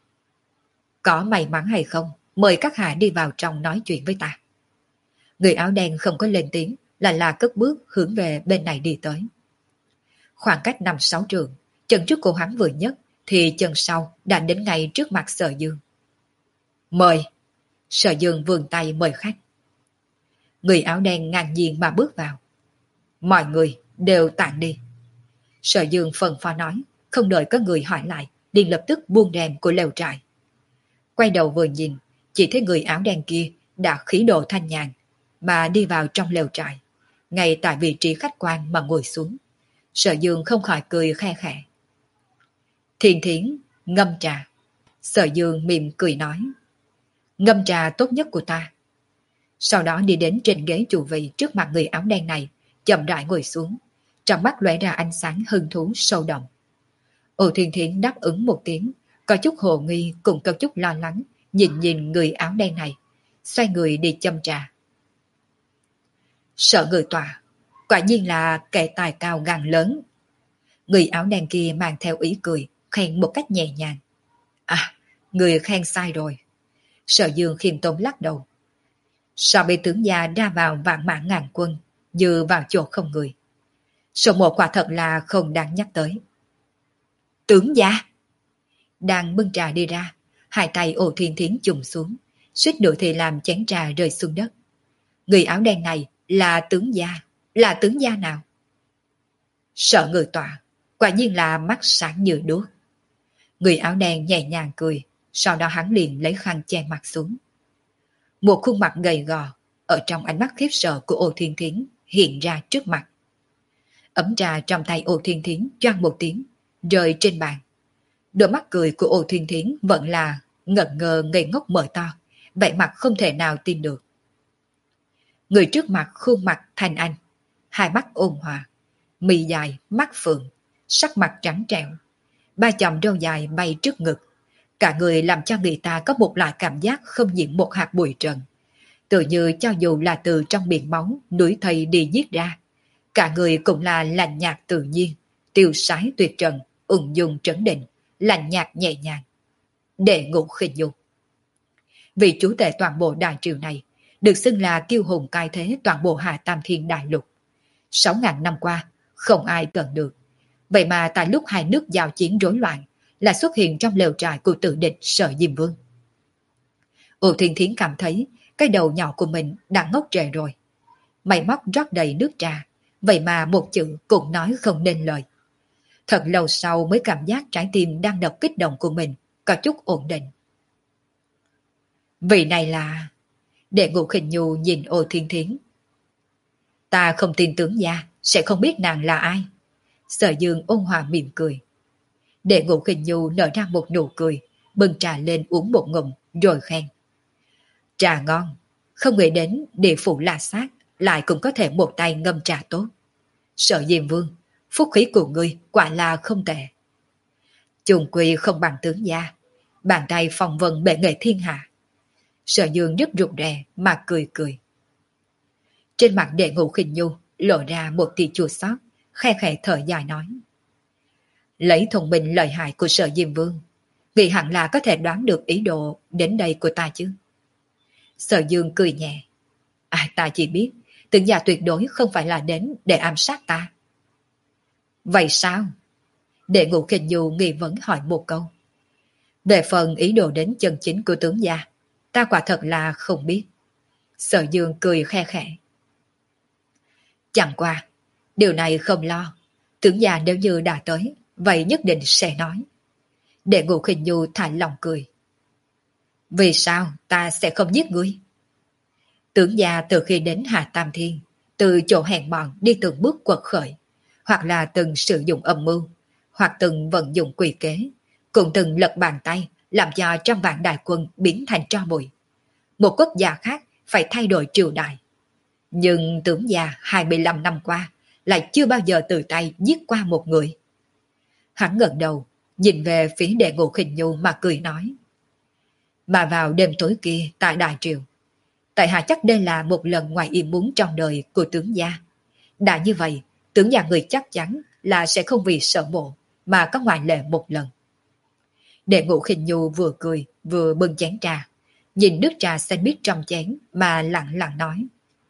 Có may mắn hay không, mời các hạ đi vào trong nói chuyện với ta. Người áo đen không có lên tiếng, là là cất bước hướng về bên này đi tới. Khoảng cách năm sáu trường, chân trước của hắn vừa nhất, thì chân sau đã đến ngay trước mặt Sở Dương. Mời! Sở Dương vươn tay mời khách. Người áo đen ngang nhiên mà bước vào. Mọi người đều tản đi. Sở Dương phần phó nói, không đợi có người hỏi lại, liền lập tức buông rèm của lều trại. Quay đầu vừa nhìn, chỉ thấy người áo đen kia đã khí độ thanh nhàn, mà đi vào trong lều trại, ngay tại vị trí khách quan mà ngồi xuống. Sở Dương không khỏi cười khe khẽ. Thiên Thiến, ngâm trà. Sở Dương mỉm cười nói. Ngâm trà tốt nhất của ta. Sau đó đi đến trên ghế chủ vị trước mặt người áo đen này, chậm rãi ngồi xuống, trong mắt lóe ra ánh sáng hứng thú sâu đậm. Ô Thiên Thiến đáp ứng một tiếng, có chút hồ nghi cũng có chút lo lắng, nhìn nhìn người áo đen này, xoay người đi châm trà. Sợ người tòa, quả nhiên là kẻ tài cao gan lớn. Người áo đen kia mang theo ý cười, khen một cách nhẹ nhàng. À, người khen sai rồi. Sở Dương khiêm tốn lắc đầu. So với tướng gia ra vào vạn mã ngàn quân, như vào chỗ không người. Số một quả thật là không đáng nhắc tới. Tướng gia! Đang bưng trà đi ra, hai tay Ô Thiên Thiến chùng xuống, suýt nữa thì làm chén trà rơi xuống đất. Người áo đen này là tướng gia, là tướng gia nào? Sợ người tọa, quả nhiên là mắt sáng như đuốc. Người áo đen nhẹ nhàng cười, sau đó hắn liền lấy khăn che mặt xuống. Một khuôn mặt gầy gò, ở trong ánh mắt khiếp sợ của Ô Thiên Thiến hiện ra trước mặt. Ấm trà trong tay Ô Thiên Thiến choang một tiếng, rơi trên bàn. Đôi mắt cười của Ô Thiên Thiến vẫn là ngẩn ngơ ngây ngốc mở to, vẻ mặt không thể nào tin được. Người trước mặt khuôn mặt thanh anh, hai mắt ôn hòa, mì dài, mắt phượng, sắc mặt trắng trẻo, ba chòm râu dài bay trước ngực. Cả người làm cho người ta có một loại cảm giác không nhiễm một hạt bụi trần. Tự như cho dù là từ trong biển máu, núi thây đi giết ra. Cả người cũng là lạnh nhạt tự nhiên, tiêu sái tuyệt trần, ung dung trấn định, lạnh nhạt nhẹ nhàng. Đệ Ngũ Khinh Nhu. Vị chủ tể toàn bộ đại triều này, được xưng là kiêu hùng cai thế toàn bộ Hà Tam Thiên Đại Lục. Sáu ngàn năm qua, không ai cần được. Vậy mà tại lúc hai nước giao chiến rối loạn, là xuất hiện trong lều trại của tự địch Sở Diêm Vương. Ô Thiên Thiến cảm thấy cái đầu nhỏ của mình đã ngốc trệ rồi. Mày móc rót đầy nước trà, vậy mà một chữ cũng nói không nên lời. Thật lâu sau mới cảm giác trái tim đang đập kích động của mình có chút ổn định. Vị này là... Đệ Ngũ Khinh Nhu nhìn Ô Thiên Thiến. Ta không tin tướng gia sẽ không biết nàng là ai. Sở Dương ôn hòa mỉm cười. Đệ Ngũ Khinh Nhu nở ra một nụ cười, bưng trà lên uống một ngụm rồi khen. Trà ngon, không nghĩ đến địa phủ La Sát lại cũng có thể một tay ngâm trà tốt. Sở Diêm Vương, phúc khí của ngươi quả là không tệ. Trùng quy không bằng tướng gia, bàn tay phong vân bệ nghệ thiên hạ. Sở Dương rất rụt rè mà cười cười. Trên mặt Đệ Ngũ Khinh Nhu lộ ra một tia chua xót, khe khẽ thở dài nói. Lấy thông minh lợi hại của Sở Diêm Vương, vì hẳn là có thể đoán được ý đồ đến đây của ta chứ. Sở Dương cười nhẹ. À, ta chỉ biết, tướng gia tuyệt đối không phải là đến để ám sát ta. Vậy sao? Đệ Ngũ Khinh Nhu nghi vấn hỏi một câu. Về phần ý đồ đến chân chính của tướng gia, ta quả thật là không biết. Sở Dương cười khe khẽ. Chẳng qua, điều này không lo. Tướng già nếu như đã tới, vậy nhất định sẽ nói. Đệ Ngũ Khinh Nhu thả lòng cười. Vì sao ta sẽ không giết ngươi? Tướng già từ khi đến Hà Tam Thiên, từ chỗ hèn mọn đi từng bước quật khởi, hoặc là từng sử dụng âm mưu, hoặc từng vận dụng quỷ kế, cũng từng lật bàn tay làm cho trăm vạn đại quân biến thành tro bụi. Một quốc gia khác phải thay đổi triều đại. Nhưng tướng già hai mươi lăm năm qua lại chưa bao giờ từ tay giết qua một người. Hắn ngẩng đầu, nhìn về phía Đệ Ngũ Khinh Nhu mà cười nói. Mà vào đêm tối kia tại Đại Triều, tại hạ chắc đây là một lần ngoài ý muốn trong đời của tướng gia. Đã như vậy, tướng gia người chắc chắn là sẽ không vì sợ mộ mà có ngoại lệ một lần. Đệ Ngũ Khinh Nhu vừa cười vừa bưng chén trà, nhìn nước trà xanh biếc trong chén mà lặng lặng nói.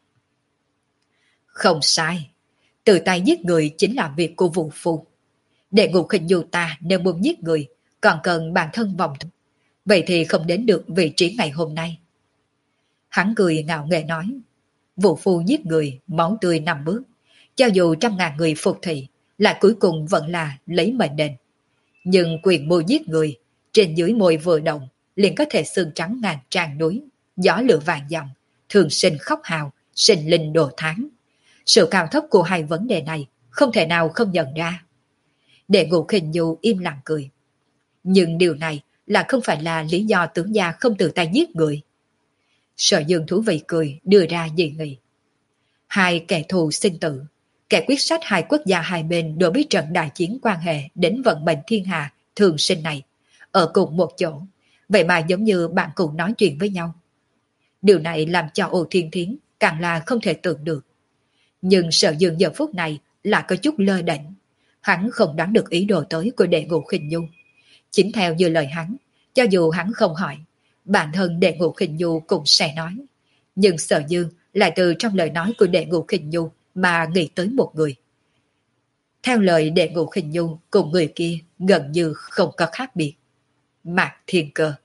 Không sai, tự tay giết người chính là việc của Vũ Phu. Đệ Ngũ Khinh Nhu ta nếu muốn giết người, còn cần bản thân vòng thủ. Vậy thì không đến được vị trí ngày hôm nay. Hắn cười ngạo nghễ nói. Vũ Phu giết người, máu tươi năm bước. Cho dù trăm ngàn người phục thị, lại cuối cùng vẫn là lấy mệnh đền. Nhưng quyền mưu giết người, trên dưới môi vừa động, liền có thể xương trắng ngàn tràn núi, gió lửa vàng dòng, thường sinh khóc hào, sinh linh đồ tháng. Sự cao thấp của hai vấn đề này không thể nào không nhận ra. Đệ Ngũ Khinh Nhu im lặng cười. Nhưng điều này là không phải là lý do tướng gia không tự tay giết người. Sở Dương thú vị cười đưa ra dị nghị. Hai kẻ thù sinh tử, kẻ quyết sách hai quốc gia hai bên đối với trận đại chiến quan hệ đến vận mệnh thiên hạ thường sinh này, ở cùng một chỗ, vậy mà giống như bạn cùng nói chuyện với nhau. Điều này làm cho Ô Thiên Thiến càng là không thể tưởng được. Nhưng Sở Dương giờ phút này là có chút lơ đễnh. Hắn không đoán được ý đồ tới của Đệ Ngũ Khinh Nhu. Chính theo như lời hắn, cho dù hắn không hỏi, bản thân Đệ Ngũ Khinh Nhu cũng sẽ nói. Nhưng Sở Dương lại từ trong lời nói của Đệ Ngũ Khinh Nhu mà nghĩ tới một người. Theo lời Đệ Ngũ Khinh Nhu cùng người kia gần như không có khác biệt. Mạc Thiên Cơ.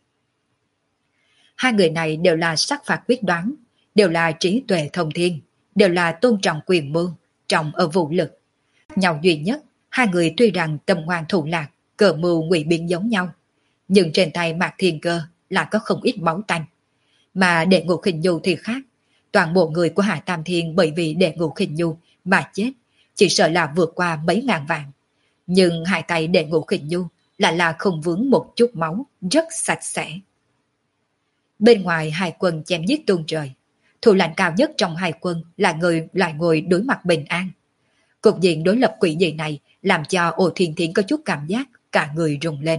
Hai người này đều là sắc phạt quyết đoán, đều là trí tuệ thông thiên, đều là tôn trọng quyền mưu, trọng ở vũ lực. Nhau duy nhất, hai người tuy rằng tâm ngoan thủ lạc, cờ mưu ngụy biện giống nhau, nhưng trên tay Mạc Thiên Cơ là có không ít máu tanh. Mà Đệ Ngũ Khinh Nhu thì khác, toàn bộ người của Hạ Tam Thiên bởi vì Đệ Ngũ Khinh Nhu mà chết, chỉ sợ là vượt qua mấy ngàn vạn. Nhưng hai tay Đệ Ngũ Khinh Nhu lại là không vướng một chút máu, rất sạch sẽ. Bên ngoài hai quân chém giết tung trời, thủ lãnh cao nhất trong hai quân là người lại ngồi đối mặt bình an. Cục diện đối lập quỷ dị này làm cho Ô Thiên Thiến có chút cảm giác cả người rùng lên.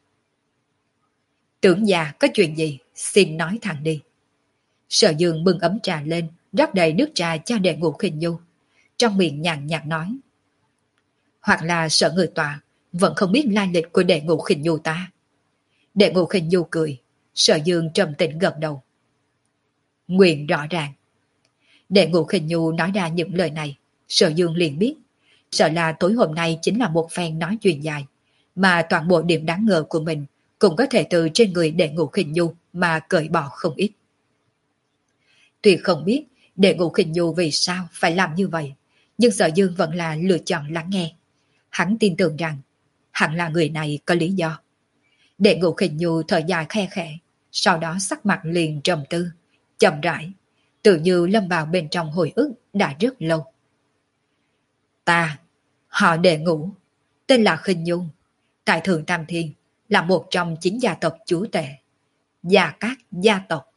Tưởng già có chuyện gì, xin nói thẳng đi. Sở Dương bưng ấm trà lên, rót đầy nước trà cho Đệ Ngũ Khinh Nhu. Trong miệng nhàn nhạt nói. Hoặc là sợ người tòa vẫn không biết lai lịch của Đệ Ngũ Khinh Nhu ta. Đệ Ngũ Khinh Nhu cười, Sở Dương trầm tĩnh gật đầu. Nguyện rõ ràng. Đệ Ngũ Khinh Nhu nói ra những lời này, Sở Dương liền biết, sợ là tối hôm nay chính là một phen nói chuyện dài, mà toàn bộ điểm đáng ngờ của mình cũng có thể từ trên người Đệ Ngũ Khinh Nhu mà cởi bỏ không ít. Tuy không biết Đệ Ngũ Khinh Nhu vì sao phải làm như vậy, nhưng Sở Dương vẫn là lựa chọn lắng nghe. Hắn tin tưởng rằng hẳn là người này có lý do. Đệ Ngũ Khinh Nhu thở dài khe khẽ, sau đó sắc mặt liền trầm tư, chậm rãi, tự như lâm vào bên trong hồi ức đã rất lâu. Ta, họ Đệ Ngũ, tên là Khinh Nhu, tại Thượng Tam Thiên, là một trong chín gia tộc chúa tể. Gia Cát gia tộc.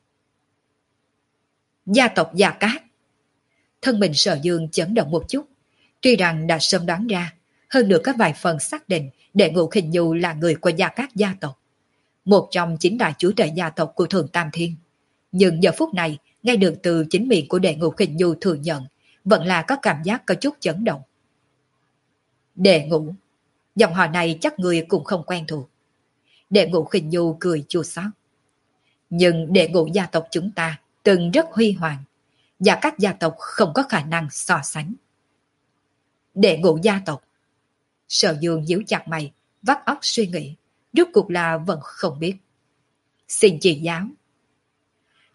Gia tộc Gia Cát. Thân mình Sở Dương chấn động một chút, tuy rằng đã sớm đoán ra, hơn nữa có vài phần xác định Đệ Ngũ Khinh Nhu là người của Gia Cát gia tộc, một trong chín đại chúa tể gia tộc của Thượng Tam Thiên. Nhưng giờ phút này, nghe được từ chính miệng của Đệ Ngũ Khinh Nhu thừa nhận, vẫn là có cảm giác có chút chấn động. Đệ Ngũ, dòng họ này chắc người cũng không quen thuộc. Đệ Ngũ Khinh Nhu cười chua xót. Nhưng Đệ Ngũ gia tộc chúng ta từng rất huy hoàng, và các gia tộc không có khả năng so sánh. Đệ Ngũ gia tộc. Sở Dương nhíu chặt mày, vắt óc suy nghĩ, rốt cuộc là vẫn không biết. Xin chỉ giáo.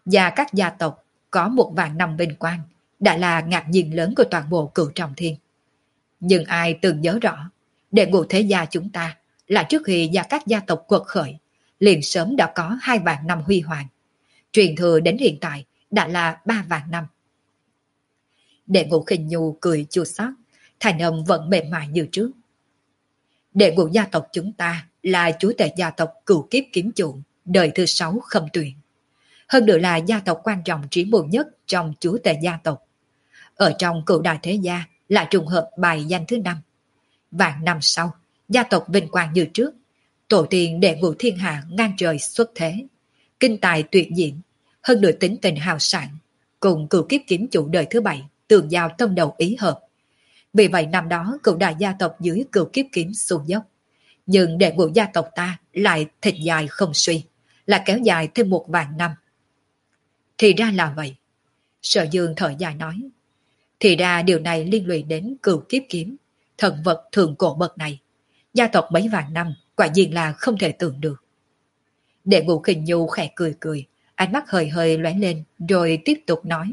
và các gia tộc có một vạn năm vinh quang đã là ngạc nhiên lớn của toàn bộ Cửu Trọng Thiên. Nhưng ai từng nhớ rõ, đệ ngũ thế gia chúng ta là trước khi gia các gia tộc quật khởi, liền sớm đã có hai vạn năm huy hoàng. Truyền thừa đến hiện tại đã là ba vạn năm. Đệ ngũ Khinh Nhu cười chua xót, thành âm vẫn mềm mại như trước. Đệ ngũ gia tộc chúng ta là chúa tể gia tộc Cửu Kiếp Kiếm Chủ, đời thứ sáu Khâm Tuyền. Hơn nữa là gia tộc quan trọng trí mưu nhất trong chúa tể gia tộc. Ở trong cửu đại thế gia là trùng hợp bài danh thứ năm. Vạn năm sau, gia tộc vinh quang như trước, tổ tiên đệ ngũ thiên hạ ngang trời xuất thế, kinh tài tuyệt diễm, hơn nữa tính tình hào sảng, cùng Cửu Kiếp Kiếm Chủ đời thứ bảy tường giao tâm đầu ý hợp. Vì vậy năm đó cửu đại gia tộc dưới Cửu Kiếp Kiếm xuống dốc, nhưng đệ ngũ gia tộc ta lại thịt dài không suy, là kéo dài thêm một vạn năm. Thì ra là vậy. Sở Dương thở dài nói. Thì ra điều này liên lụy đến Cửu Kiếp Kiếm, thần vật thượng cổ bậc này. Gia tộc mấy vạn năm quả nhiên là không thể tưởng được. Đệ ngũ Khinh Nhu khẽ cười cười, ánh mắt hơi hơi lóe lên rồi tiếp tục nói.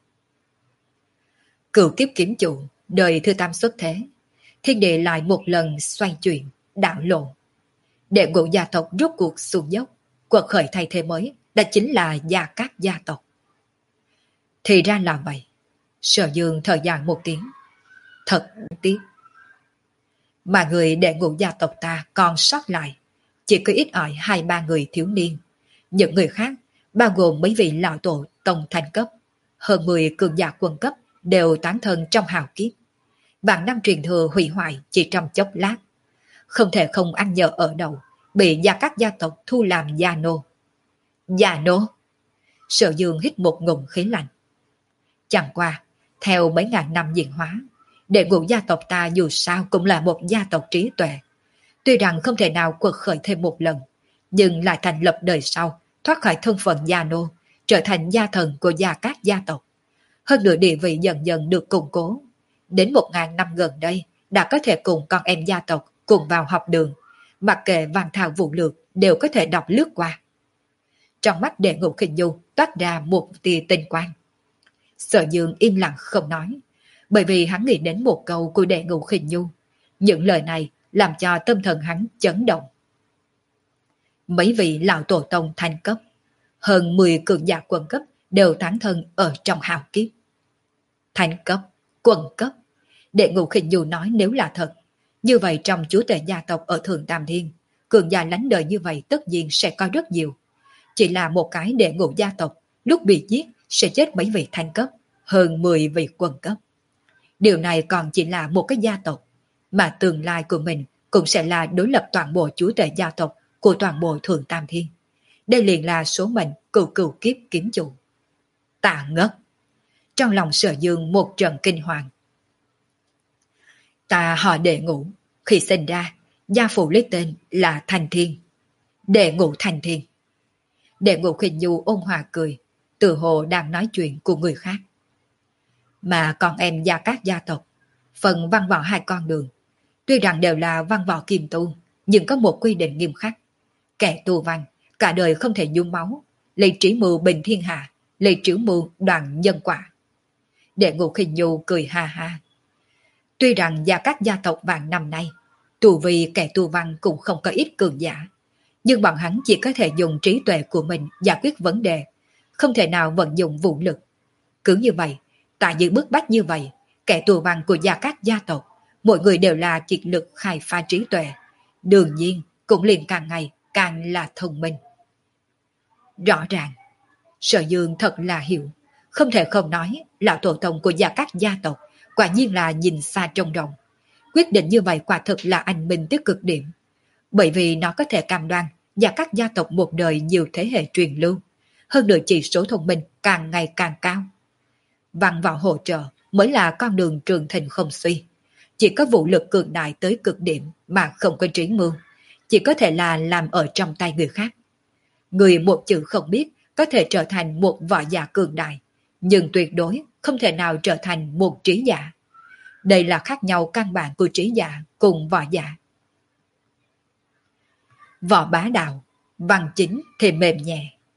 Cửu Kiếp Kiếm Chủ, đời thứ tam xuất thế, thiên địa lại một lần xoay chuyển, đảo lộ. Đệ ngũ gia tộc rốt cuộc xuống dốc, quật khởi thay thế mới, đó chính là Gia Cát gia tộc. Thì ra là vậy. Sở Dương thở dài một tiếng. Thật tiếc. Mà người đệ ngũ gia tộc ta còn sót lại, chỉ có ít ỏi hai ba người thiếu niên. Những người khác, bao gồm mấy vị lão tổ tông thành cấp, hơn mười cường giả quân cấp, đều tán thân trong hào kiếp. Vạn năm truyền thừa hủy hoại chỉ trong chốc lát. Không thể không ăn nhờ ở đầu, bị Gia Cát gia tộc thu làm gia nô. Gia nô? Sở Dương hít một ngụm khí lạnh. Chẳng qua, theo mấy ngàn năm diễn hóa, đệ ngũ gia tộc ta dù sao cũng là một gia tộc trí tuệ. Tuy rằng không thể nào quật khởi thêm một lần, nhưng lại thành lập đời sau, thoát khỏi thân phận gia nô, trở thành gia thần của Gia Cát gia tộc. Hơn nữa địa vị dần dần được củng cố. Đến một ngàn năm gần đây, đã có thể cùng con em gia tộc cùng vào học đường, mặc kệ văn thao vũ lược đều có thể đọc lướt qua. Trong mắt đệ ngũ Khinh Nhu toát ra một tia tinh quang. Sở Dương im lặng không nói, bởi vì hắn nghĩ đến một câu của đệ ngũ Khinh Nhu. Những lời này làm cho tâm thần hắn chấn động. Mấy vị lão tổ tông thành cấp, hơn mười cường giả quân cấp đều tán thân ở trong hào kiếp. Thành cấp, quân cấp. Đệ ngũ Khinh Nhu nói nếu là thật, như vậy trong chúa tể gia tộc ở Thượng Tam Thiên, cường giả lánh đời như vậy tất nhiên sẽ có rất nhiều. Chỉ là một cái đệ ngũ gia tộc, lúc bị giết sẽ chết mấy vị thanh cấp, hơn mười vị quân cấp. Điều này còn chỉ là một cái gia tộc, mà tương lai của mình cũng sẽ là đối lập toàn bộ chúa tể gia tộc của toàn bộ Thượng Tam Thiên. Đây liền là số mệnh cửu cửu kiếp kiếm chủ. Tạ ngất. Trong lòng Sở Dương một trận kinh hoàng. Ta họ đệ ngũ, khi sinh ra, gia phụ lấy tên là Thành Thiên. Đệ ngũ Thành Thiên. Đệ ngũ Khinh Nhu ôn hòa cười, tự hồ đang nói chuyện của người khác. Mà con em Gia Cát gia tộc, phần văn võ hai con đường, tuy rằng đều là văn võ kiềm tu, nhưng có một quy định nghiêm khắc. Kẻ tu văn, cả đời không thể nhuốm máu, lấy trí mưu bình thiên hạ, lấy trí mưu đoàn nhân quả. Đệ ngũ Khinh Nhu cười ha ha. Tuy rằng Gia Cát gia tộc vạn năm nay, tù vì kẻ tu văn cũng không có ít cường giả, nhưng bọn hắn chỉ có thể dùng trí tuệ của mình giải quyết vấn đề, không thể nào vận dụng vũ lực. Cứ như vậy, tại những bức bách như vậy, kẻ tù văn của Gia Cát gia tộc, mỗi người đều là kiệt lực khai phá trí tuệ, đương nhiên cũng liền càng ngày càng là thông minh. Rõ ràng, Sở Dương thật là hiểu, không thể không nói lão tổ tông của Gia Cát gia tộc quả nhiên là nhìn xa trông rộng. Quyết định như vậy quả thực là anh minh tới cực điểm, bởi vì nó có thể cam đoan Gia Cát gia tộc một đời nhiều thế hệ truyền lưu, hơn nữa chỉ số thông minh càng ngày càng cao. Văn võ hỗ trợ mới là con đường trường thịnh không suy. Chỉ có vũ lực cường đại tới cực điểm mà không có trí mưu, chỉ có thể là làm ở trong tay người khác. Người một chữ không biết có thể trở thành một võ giả cường đại, nhưng tuyệt đối không thể nào trở thành một trí giả. Đây là khác nhau căn bản của trí giả cùng võ giả. Võ bá đạo, văn chính thì mềm nhẹ.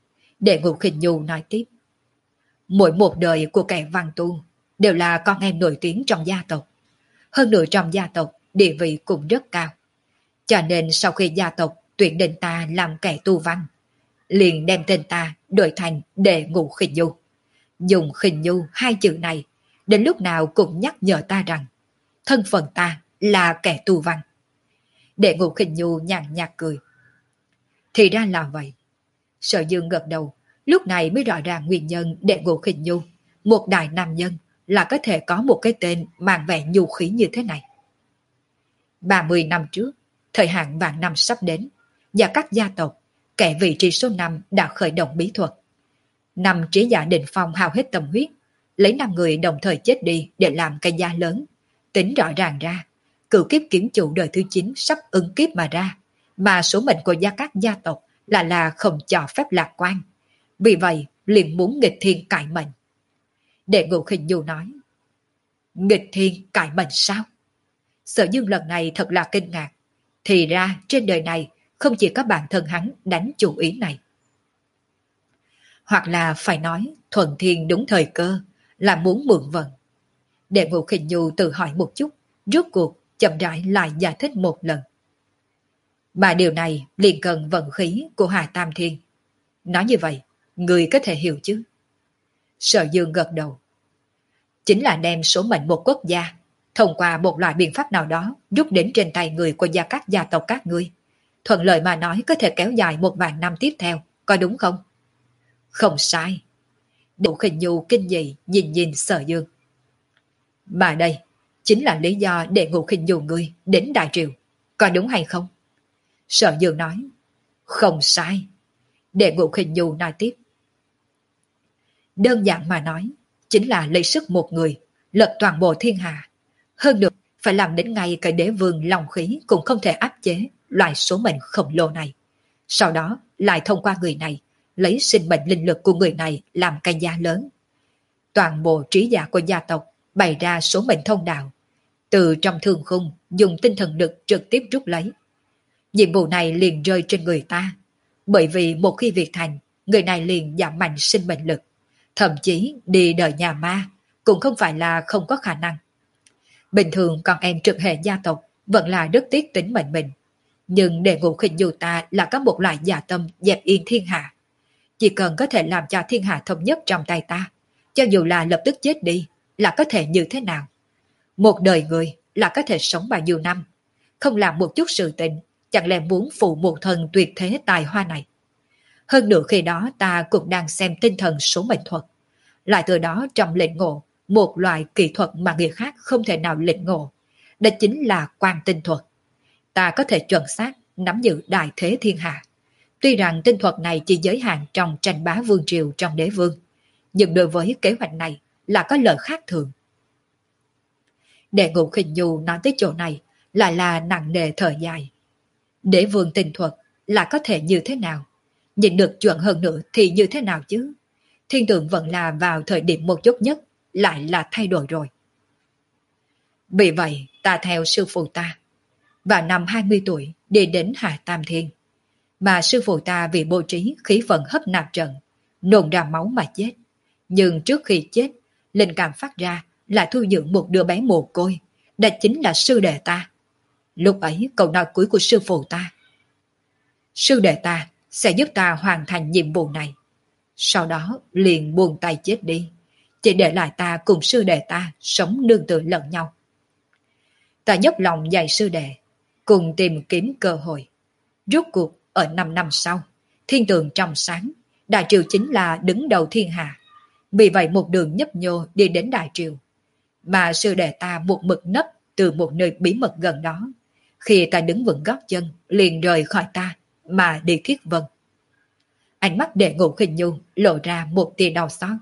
Đệ Ngũ Khinh Nhu nói tiếp. Mỗi một đời của kẻ văn tu đều là con em nổi tiếng trong gia tộc. Hơn nữa trong gia tộc địa vị cũng rất cao. Cho nên sau khi gia tộc tuyển định ta làm kẻ tu văn, liền đem tên ta đổi thành Đệ Ngũ Khinh Nhu. Dùng Khinh Nhu hai chữ này đến lúc nào cũng nhắc nhở ta rằng thân phận ta là kẻ tu văn. Đệ Ngũ Khinh Nhu nhàn nhạt cười. Thì ra là vậy. Sở Dương gật đầu, lúc này mới rõ ràng nguyên nhân Đệ Ngũ Khinh Nhu, một đại nam nhân, là có thể có một cái tên mang vẻ nhu khí như thế này. ba mươi năm trước, thời hạn vạn năm sắp đến, và các gia tộc, kẻ vị trí số năm đã khởi động bí thuật. Năm trí giả định phong hao hết tâm huyết, lấy năm người đồng thời chết đi để làm cái giá lớn. Tính rõ ràng ra, cựu kiếp kiếm chủ đời thứ chín sắp ứng kiếp mà ra, mà số mệnh của gia các gia tộc là là không cho phép lạc quan. Vì vậy, liền muốn nghịch thiên cải mệnh. Đệ Ngũ Khinh Nhu nói, nghịch thiên cải mệnh sao? Sở Dương lần này thật là kinh ngạc. Thì ra trên đời này không chỉ có bản thân hắn đánh chủ ý này. Hoặc là phải nói thuận thiên đúng thời cơ, là muốn mượn vận. Đệ Ngũ Khinh Nhu tự hỏi một chút, rốt cuộc chậm rãi lại giải thích một lần. Mà điều này liền cần vận khí của Hà Tam Thiên. Nói như vậy, người có thể hiểu chứ? Sở Dương gật đầu. Chính là đem số mệnh một quốc gia, thông qua một loại biện pháp nào đó rút đến trên tay người của gia các gia tộc các ngươi. Thuận lợi mà nói có thể kéo dài một vạn năm tiếp theo, có đúng không? Không sai. Đệ Ngũ Khinh Nhu kinh dị nhìn nhìn Sở Dương. Mà đây chính là lý do Đệ Ngũ Khinh Nhu ngươi đến Đại Triều, có đúng hay không? Sở Dương nói. Không sai. Đệ Ngũ Khinh Nhu nói tiếp. Đơn giản mà nói, chính là lấy sức một người, lật toàn bộ thiên hạ. Hơn nữa, phải làm đến ngay cả đế vương lòng khí cũng không thể áp chế loại số mệnh khổng lồ này. Sau đó, lại thông qua người này, lấy sinh mệnh linh lực của người này làm cái giá lớn. Toàn bộ trí giả của gia tộc bày ra số mệnh thông đạo. Từ trong thương khung, dùng tinh thần lực trực tiếp rút lấy. Nhiệm vụ này liền rơi trên người ta. Bởi vì một khi việc thành, người này liền giảm mạnh sinh mệnh lực. Thậm chí đi đời nhà ma cũng không phải là không có khả năng. Bình thường con em trực hệ gia tộc vẫn là rất tiếc tính mệnh mình. Nhưng Đệ Ngũ Khinh Nhu ta là có một loại dạ tâm dẹp yên thiên hạ. Chỉ cần có thể làm cho thiên hạ thống nhất trong tay ta, cho dù là lập tức chết đi, là có thể như thế nào? Một đời người là có thể sống bao nhiêu năm, không làm một chút sự tình, chẳng lẽ muốn phụ một thần tuyệt thế tài hoa này? Hơn nữa khi đó ta cũng đang xem tinh thần số mệnh thuật, lại từ đó trong lĩnh ngộ một loại kỹ thuật mà người khác không thể nào lĩnh ngộ, đó chính là quan tinh thuật. Ta có thể chuẩn xác nắm giữ đại thế thiên hạ. Tuy rằng tinh thuật này chỉ giới hạn trong tranh bá vương triều trong đế vương, nhưng đối với kế hoạch này là có lợi khác thường. Đệ Ngũ Khinh Nhu nói tới chỗ này lại là nặng nề thở dài. Đế vương tinh thuật là có thể như thế nào? Nhìn được chuẩn hơn nữa thì như thế nào chứ? Thiên tượng vẫn là vào thời điểm một chút nhất, lại là thay đổi rồi. Vì vậy, ta theo sư phụ ta. Vào năm hai mươi tuổi, đi đến Hà Tam Thiên. Mà sư phụ ta vì bố trí khí vận hấp nạp trận, nôn ra máu mà chết. Nhưng trước khi chết, linh cảm phát ra là thu dưỡng một đứa bé mồ côi, đó chính là sư đệ ta. Lúc ấy câu nói cuối của sư phụ ta: sư đệ ta sẽ giúp ta hoàn thành nhiệm vụ này. Sau đó liền buông tay chết đi, chỉ để lại ta cùng sư đệ ta sống nương tựa lẫn nhau. Ta dốc lòng dạy sư đệ, cùng tìm kiếm cơ hội. Rốt cuộc ở năm năm sau, thiên tường trong sáng, Đại Triều chính là đứng đầu thiên hạ. Vì vậy một đường nhấp nhô đi đến Đại Triều. Mà sư đệ ta một mực nấp từ một nơi bí mật gần đó. Khi ta đứng vững gót chân, liền rời khỏi ta, mà đi Thiết Vân. Ánh mắt Đệ Ngũ Khinh Nhu lộ ra một tia đau xót.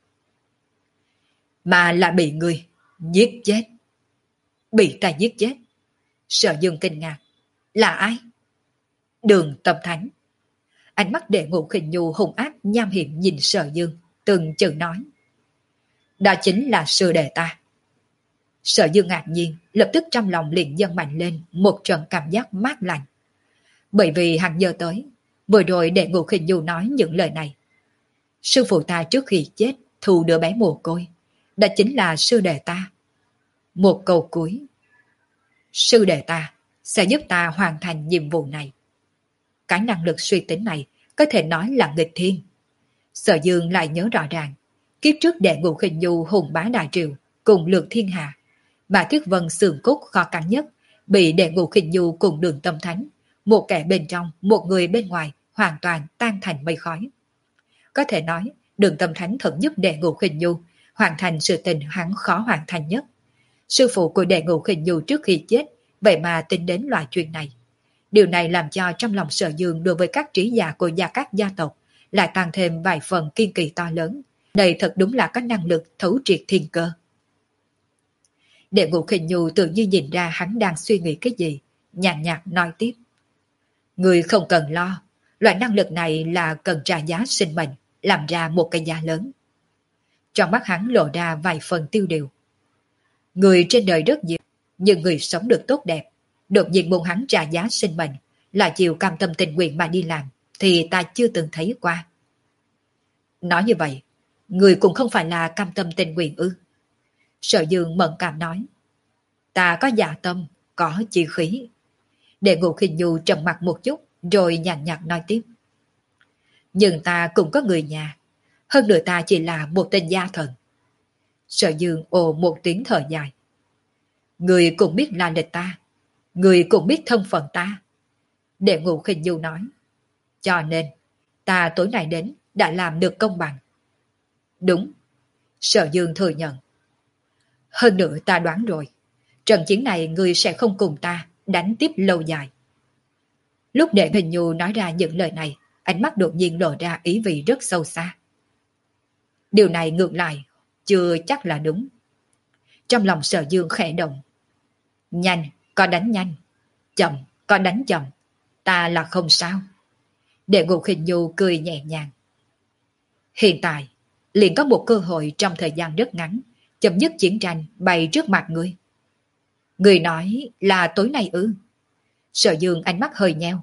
Mà là bị người giết chết. Bị ta giết chết. Sở Dương kinh ngạc. Là ai? Đường Tâm Thánh. Ánh mắt Đệ Ngũ Khinh Nhu hung ác nham hiểm nhìn Sở Dương, từng chữ nói: đó chính là sư đệ ta. Sở Dương ngạc nhiên, lập tức trong lòng liền dâng mạnh lên một trận cảm giác mát lạnh. Bởi vì hắn nhớ tới, vừa rồi Đệ Ngũ Khinh Nhu nói những lời này. Sư phụ ta trước khi chết thu đứa bé mồ côi, đó chính là sư đệ ta. Một câu cuối. Sư đệ ta sẽ giúp ta hoàn thành nhiệm vụ này. Cái năng lực suy tính này có thể nói là nghịch thiên. Sở Dương lại nhớ rõ ràng, kiếp trước đệ ngũ khinh nhu hùng bá đại triều, cùng lược thiên hạ, mà Tuyết Vân xương cốt khó cắn nhất, bị đệ ngũ khinh nhu cùng Đường Tâm Thánh, một kẻ bên trong, một người bên ngoài, hoàn toàn tan thành mây khói. Có thể nói, Đường Tâm Thánh thật giúp đệ ngũ khinh nhu hoàn thành sự tình hắn khó hoàn thành nhất. Sư phụ của đệ ngũ khinh nhu trước khi chết, vậy mà tính đến loại chuyện này. Điều này làm cho trong lòng Sở Dương đối với các trí giả của gia các gia tộc lại tăng thêm vài phần kiên kỳ to lớn. Đây thật đúng là có năng lực thấu triệt thiên cơ. Đệ ngũ khinh nhu tự như nhìn ra hắn đang suy nghĩ cái gì, nhàn nhạt nói tiếp. Người không cần lo, loại năng lực này là cần trả giá sinh mệnh, làm ra một cái giá lớn. Trong mắt hắn lộ ra vài phần tiêu điều. Người trên đời rất nhiều, nhưng người sống được tốt đẹp, đột nhiên muốn hắn trả giá sinh mệnh, là chịu cam tâm tình nguyện mà đi làm, thì ta chưa từng thấy qua. Nói như vậy, người cũng không phải là cam tâm tình nguyện ư? Sở Dương mẫn cảm nói. Ta có dạ tâm, có chi khí. Đệ ngũ khinh nhu trầm mặt một chút, rồi nhàn nhạt nói tiếp. Nhưng ta cũng có người nhà, hơn nữa ta chỉ là một tên gia thần. Sở Dương ồ một tiếng thở dài. Người cũng biết là lịch ta, người cũng biết thân phận ta. Đệ ngũ khinh nhu nói. Cho nên, ta tối nay đến đã làm được công bằng. Đúng. Sở Dương thừa nhận. Hơn nữa ta đoán rồi, trận chiến này người sẽ không cùng ta đánh tiếp lâu dài. Lúc Đệ Hình Nhu nói ra những lời này, ánh mắt đột nhiên lộ ra ý vị rất sâu xa. Điều này ngược lại, chưa chắc là đúng. Trong lòng Sở Dương khẽ động. Nhanh, có đánh nhanh. Chậm, có đánh chậm. Ta là không sao. Đệ Ngũ Khinh Nhu cười nhẹ nhàng. Hiện tại, liền có một cơ hội trong thời gian rất ngắn, chấm dứt chiến tranh bày trước mặt ngươi. Người nói là tối nay ư? Sở Dương ánh mắt hơi nheo.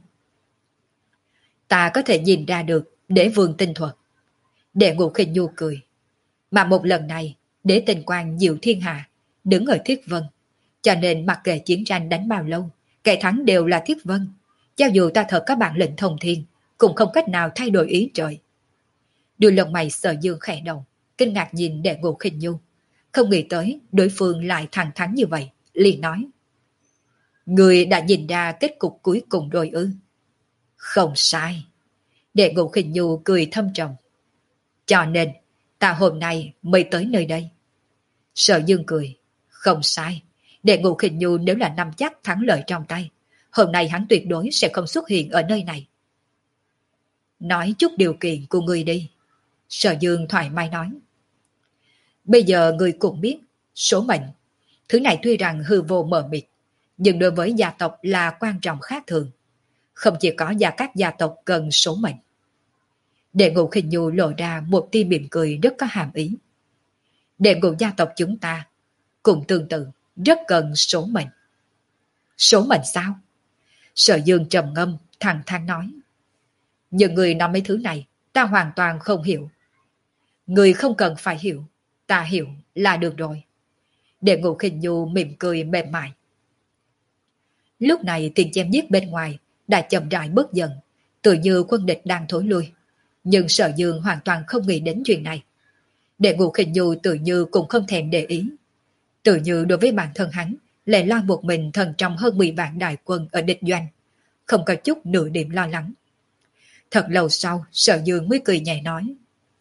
Ta có thể nhìn ra được Đế Vương tinh thuật. Đệ Ngũ Khinh Nhu cười. Mà một lần này, Đế Tinh Quang diệu thiên hạ, đứng ở Thiết Vân. Cho nên mặc kệ chiến tranh đánh bao lâu, kẻ thắng đều là Thiết Vân. Cho dù ta thật có bản lĩnh thông thiên, cũng không cách nào thay đổi ý trời. Đôi lông mày Sở Dương khẽ động, kinh ngạc nhìn Đệ Ngũ Khinh Nhu. Không nghĩ tới đối phương lại thẳng thắn như vậy, liền nói. Người đã nhìn ra kết cục cuối cùng rồi ư? Không sai. Đệ Ngũ Khinh Nhu cười thâm trầm. Cho nên, ta hôm nay mới tới nơi đây. Sở Dương cười. Không sai. Đệ Ngũ Khinh Nhu nếu là nắm chắc thắng lợi trong tay, hôm nay hắn tuyệt đối sẽ không xuất hiện ở nơi này. Nói chút điều kiện của người đi. Sở Dương thoải mái nói. Bây giờ người cũng biết, số mệnh. Thứ này tuy rằng hư vô mờ mịt, nhưng đối với gia tộc là quan trọng khác thường. Không chỉ có gia các gia tộc cần số mệnh. Đệ Ngũ Khinh Nhu lộ ra một tia mỉm cười rất có hàm ý. Đệ ngũ gia tộc chúng ta cũng tương tự rất cần số mệnh. Số mệnh sao? Sở Dương trầm ngâm thẳng thắn nói. Nhưng người nói mấy thứ này ta hoàn toàn không hiểu. Người không cần phải hiểu, ta hiểu là được rồi. Đệ Ngũ Khinh Nhu mỉm cười mềm mại. Lúc này tiếng chém giết bên ngoài đã chậm rãi bớt dần, tự như quân địch đang thối lui. Nhưng Sở Dương hoàn toàn không nghĩ đến chuyện này. Đệ Ngũ Khinh Nhu tự như cũng không thèm để ý. Tự như đối với bản thân hắn, lại lo một mình thần trong hơn mười vạn đại quân ở địch doanh, không có chút nửa điểm lo lắng. Thật lâu sau, Sở Dương mới cười nhẹ nói.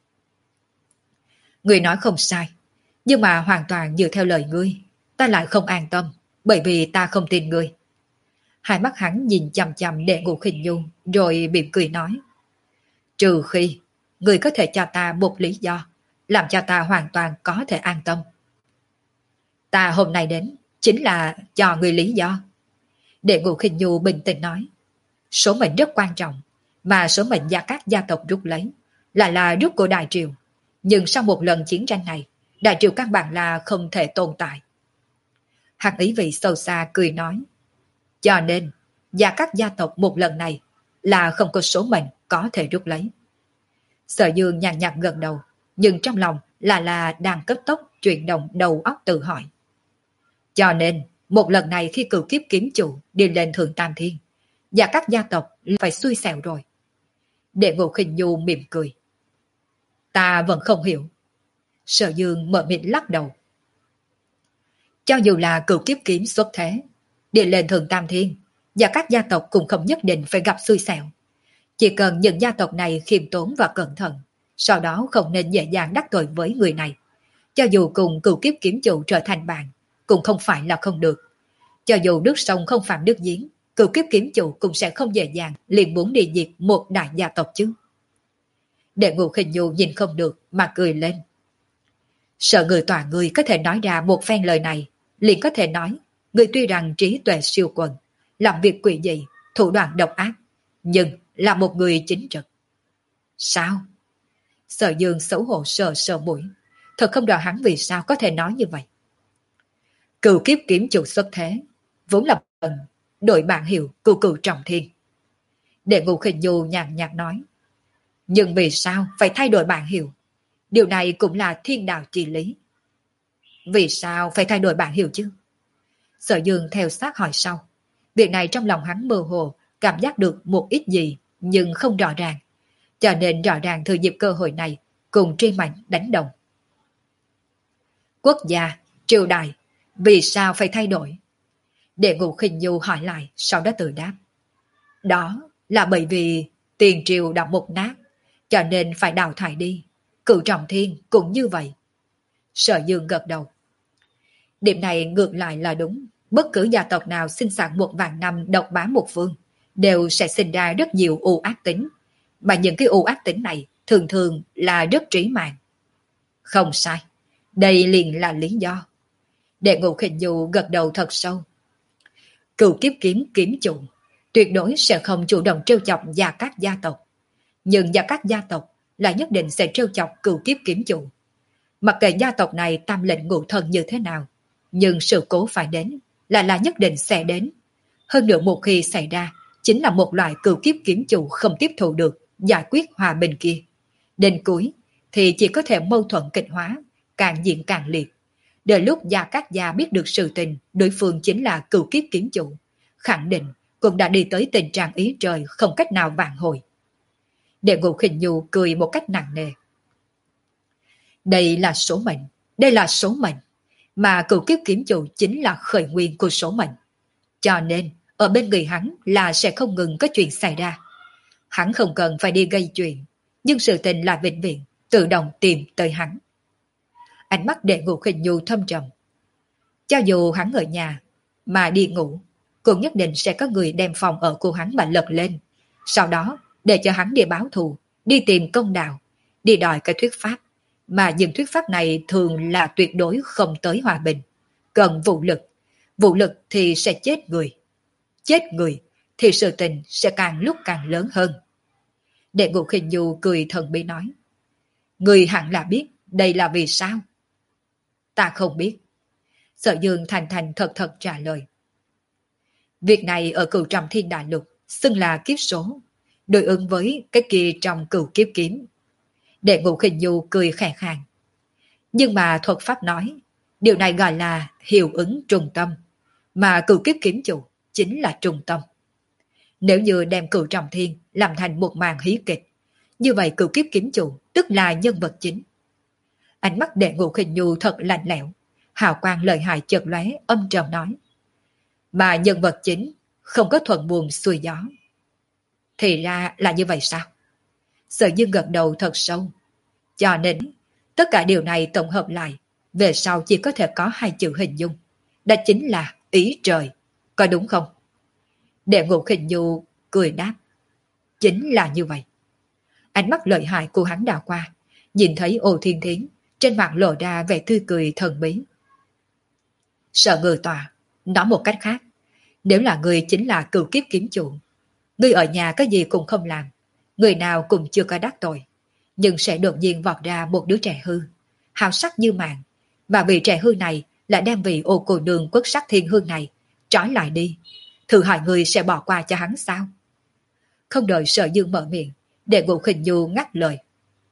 Người nói không sai, nhưng mà hoàn toàn dựa theo lời ngươi, ta lại không an tâm, bởi vì ta không tin ngươi. Hai mắt hắn nhìn chằm chằm Đệ Ngũ Khinh Nhu, rồi mỉm cười nói. Trừ khi, ngươi có thể cho ta một lý do, làm cho ta hoàn toàn có thể an tâm. Ta hôm nay đến, chính là cho ngươi lý do. Đệ Ngũ Khinh Nhu bình tĩnh nói. Số mệnh rất quan trọng, mà số mệnh gia các gia tộc rút lấy, là là rút của Đại Triều. Nhưng sau một lần chiến tranh này, Đại Triều căn bản là không thể tồn tại. Hạng ý vị sâu xa cười nói. Cho nên, gia các gia tộc một lần này là không có số mệnh có thể rút lấy. Sở Dương nhàn nhạt gật đầu, nhưng trong lòng là là đang cấp tốc chuyển động đầu óc tự hỏi. Cho nên, một lần này khi cửu kiếp kiếm chủ đi lên Thượng Tam Thiên, và các gia tộc phải xui xẻo rồi. Đệ Ngộ Khinh Nhu mỉm cười. Ta vẫn không hiểu. Sở Dương mở miệng lắc đầu. Cho dù là cửu kiếp kiếm xuất thế, đi lên Thượng Tam Thiên, và các gia tộc cũng không nhất định phải gặp xui xẻo. Chỉ cần những gia tộc này khiêm tốn và cẩn thận, sau đó không nên dễ dàng đắc tội với người này. Cho dù cùng cửu kiếp kiếm chủ trở thành bạn, cũng không phải là không được. Cho dù nước sông không phạm nước giếng, cửu kiếp kiếm chủ cũng sẽ không dễ dàng liền muốn đi diệt một đại gia tộc chứ. Đệ Ngũ Khinh Nhu nhìn không được mà cười lên. Sợ người tòa người có thể nói ra một phen lời này, liền có thể nói, người tuy rằng trí tuệ siêu quần, làm việc quỷ dị, thủ đoạn độc ác, nhưng là một người chính trực. Sao? Sở Dương xấu hổ sờ sờ mũi, thật không rõ hắn vì sao có thể nói như vậy. Cửu kiếp kiếm chủ xuất thế, vốn là bần, đội bạn hiệu cửu cửu trọng thiên. Đệ Ngũ Khinh Nhu nhàn nhạt nói, nhưng vì sao phải thay đổi bản hiệu? Điều này cũng là thiên đạo chi lý. Vì sao phải thay đổi bản hiệu chứ? Sở Dương theo sát hỏi sau. Việc này trong lòng hắn mơ hồ, cảm giác được một ít gì, nhưng không rõ ràng. Cho nên rõ ràng thừa dịp cơ hội này, cùng tri mạnh đánh đồng. Quốc gia, triều đại, vì sao phải thay đổi? Đệ Ngũ Khinh Nhu hỏi lại, sau đó tự đáp. Đó là bởi vì tiền triều đã một nát, cho nên phải đào thải đi. Cửu Trọng Thiên cũng như vậy. Sở Dương gật đầu. Điểm này ngược lại là đúng. Bất cứ gia tộc nào sinh sản một vạn năm độc bá một phương, đều sẽ sinh ra rất nhiều u ác tính. Mà những cái u ác tính này thường thường là rất trí mạng. Không sai. Đây liền là lý do. Đệ Ngũ Khinh Nhu gật đầu thật sâu. Cửu kiếp kiếm kiếm chủ tuyệt đối sẽ không chủ động trêu chọc gia các gia tộc. Nhưng gia các gia tộc là nhất định sẽ trêu chọc cửu kiếp kiếm chủ. Mặc kệ gia tộc này tam lệnh ngũ thần như thế nào, nhưng sự cố phải đến là là nhất định sẽ đến. Hơn nữa một khi xảy ra, chính là một loại cửu kiếp kiếm chủ không tiếp thụ được giải quyết hòa bình kia. Đến cuối thì chỉ có thể mâu thuẫn kịch hóa, càng diễn càng liệt. Đợi lúc gia các gia biết được sự tình đối phương chính là cửu kiếp kiếm chủ, khẳng định cũng đã đi tới tình trạng ý trời không cách nào vãn hồi. Đệ Ngũ Khinh Nhu cười một cách nặng nề. Đây là số mệnh, đây là số mệnh, mà cửu kiếp kiếm chủ chính là khởi nguyên của số mệnh. Cho nên, ở bên người hắn là sẽ không ngừng có chuyện xảy ra. Hắn không cần phải đi gây chuyện, nhưng sự tình là vĩnh viễn, tự động tìm tới hắn. Ánh mắt Đệ Ngũ Khinh Nhu thâm trầm. Cho dù hắn ở nhà, mà đi ngủ, cũng nhất định sẽ có người đem phòng ở của hắn mà lật lên. Sau đó, để cho hắn đi báo thù, đi tìm công đạo, đi đòi cái thuyết pháp. Mà những thuyết pháp này thường là tuyệt đối không tới hòa bình. Cần vũ lực. Vũ lực thì sẽ chết người. Chết người thì sự tình sẽ càng lúc càng lớn hơn. Đệ Ngũ Khinh Nhu cười thần bí nói. Người hẳn là biết đây là vì sao? Ta không biết. Sở Dương thành thành thật thật trả lời. Việc này ở Cửu Trọng Thiên Đại Lục xưng là kiếp số, đối ứng với cái kia trong Cửu Kiếp Kiếm. Đệ Ngũ Khinh Nhu cười khẽ khàng. Nhưng mà thuật pháp nói, điều này gọi là hiệu ứng trùng tâm, mà Cửu Kiếp Kiếm chủ chính là trùng tâm. Nếu như đem Cửu Trọng Thiên làm thành một màn hí kịch, như vậy Cửu Kiếp Kiếm chủ tức là nhân vật chính. Ánh mắt Đệ Ngũ Khinh Nhu thật lạnh lẽo, hào quang lợi hại chợt lóe, âm trầm nói. Mà nhân vật chính không có thuận buồm xuôi gió. Thì ra là như vậy sao? Sở Dương gật đầu thật sâu. Cho nên, tất cả điều này tổng hợp lại, về sau chỉ có thể có hai chữ hình dung. Đó chính là ý trời. Có đúng không? Đệ Ngũ Khinh Nhu cười đáp. Chính là như vậy. Ánh mắt lợi hại của hắn đảo qua, nhìn thấy Ô Thiên Thiến, trên mặt lộ ra vẻ tươi cười thần bí. Sợ người tòa, nói một cách khác, nếu là người chính là cửu kiếp kiếm chủ, người ở nhà cái gì cũng không làm, người nào cũng chưa có đắc tội, nhưng sẽ đột nhiên vọt ra một đứa trẻ hư, hào sắc như màng, mà vị trẻ hư này lại đem vị ô cô nương quất sắc thiên hương này trói lại đi, thử hỏi người sẽ bỏ qua cho hắn sao? Không đợi Sở Dương mở miệng, Đệ Ngũ Khinh Nhu ngắt lời.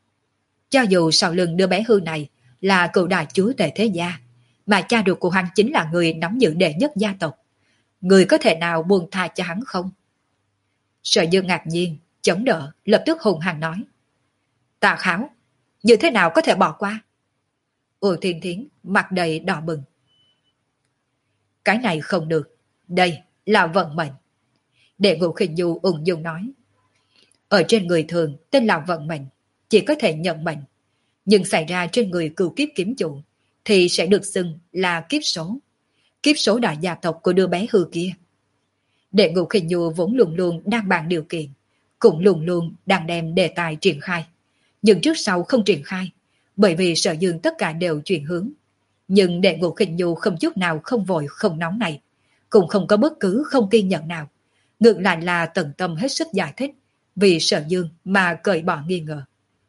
Cho dù sau lưng đứa bé hư này là cựu đại chúa tể thế gia, mà cha ruột của hắn chính là người nắm giữ đệ nhất gia tộc, người có thể nào buông tha cho hắn không? Sở Dương ngạc nhiên, chống đỡ, lập tức hùng hăng nói. Tà Kháo, như thế nào có thể bỏ qua? Ưu Thiên Thiến mặt đầy đỏ bừng. Cái này không được, đây là vận mệnh. Đệ Ngũ Khinh Du ung dung nói. Ở trên người thường tên là vận mệnh, chỉ có thể nhận mệnh, nhưng xảy ra trên người cửu kiếp kiếm chủ thì sẽ được xưng là kiếp số. Kiếp số đại gia tộc của đứa bé hư kia. Đệ Ngũ Khinh Du vốn luôn luôn đang bàn điều kiện, cũng luôn luôn đang đem đề tài triển khai, nhưng trước sau không triển khai, bởi vì Sở Dương tất cả đều chuyển hướng. Nhưng Đệ Ngũ Khinh Du không chút nào không vội không nóng này, cũng không có bất cứ không kiên nhẫn nào, ngược lại là tận tâm hết sức giải thích vì Sở Dương mà cởi bỏ nghi ngờ.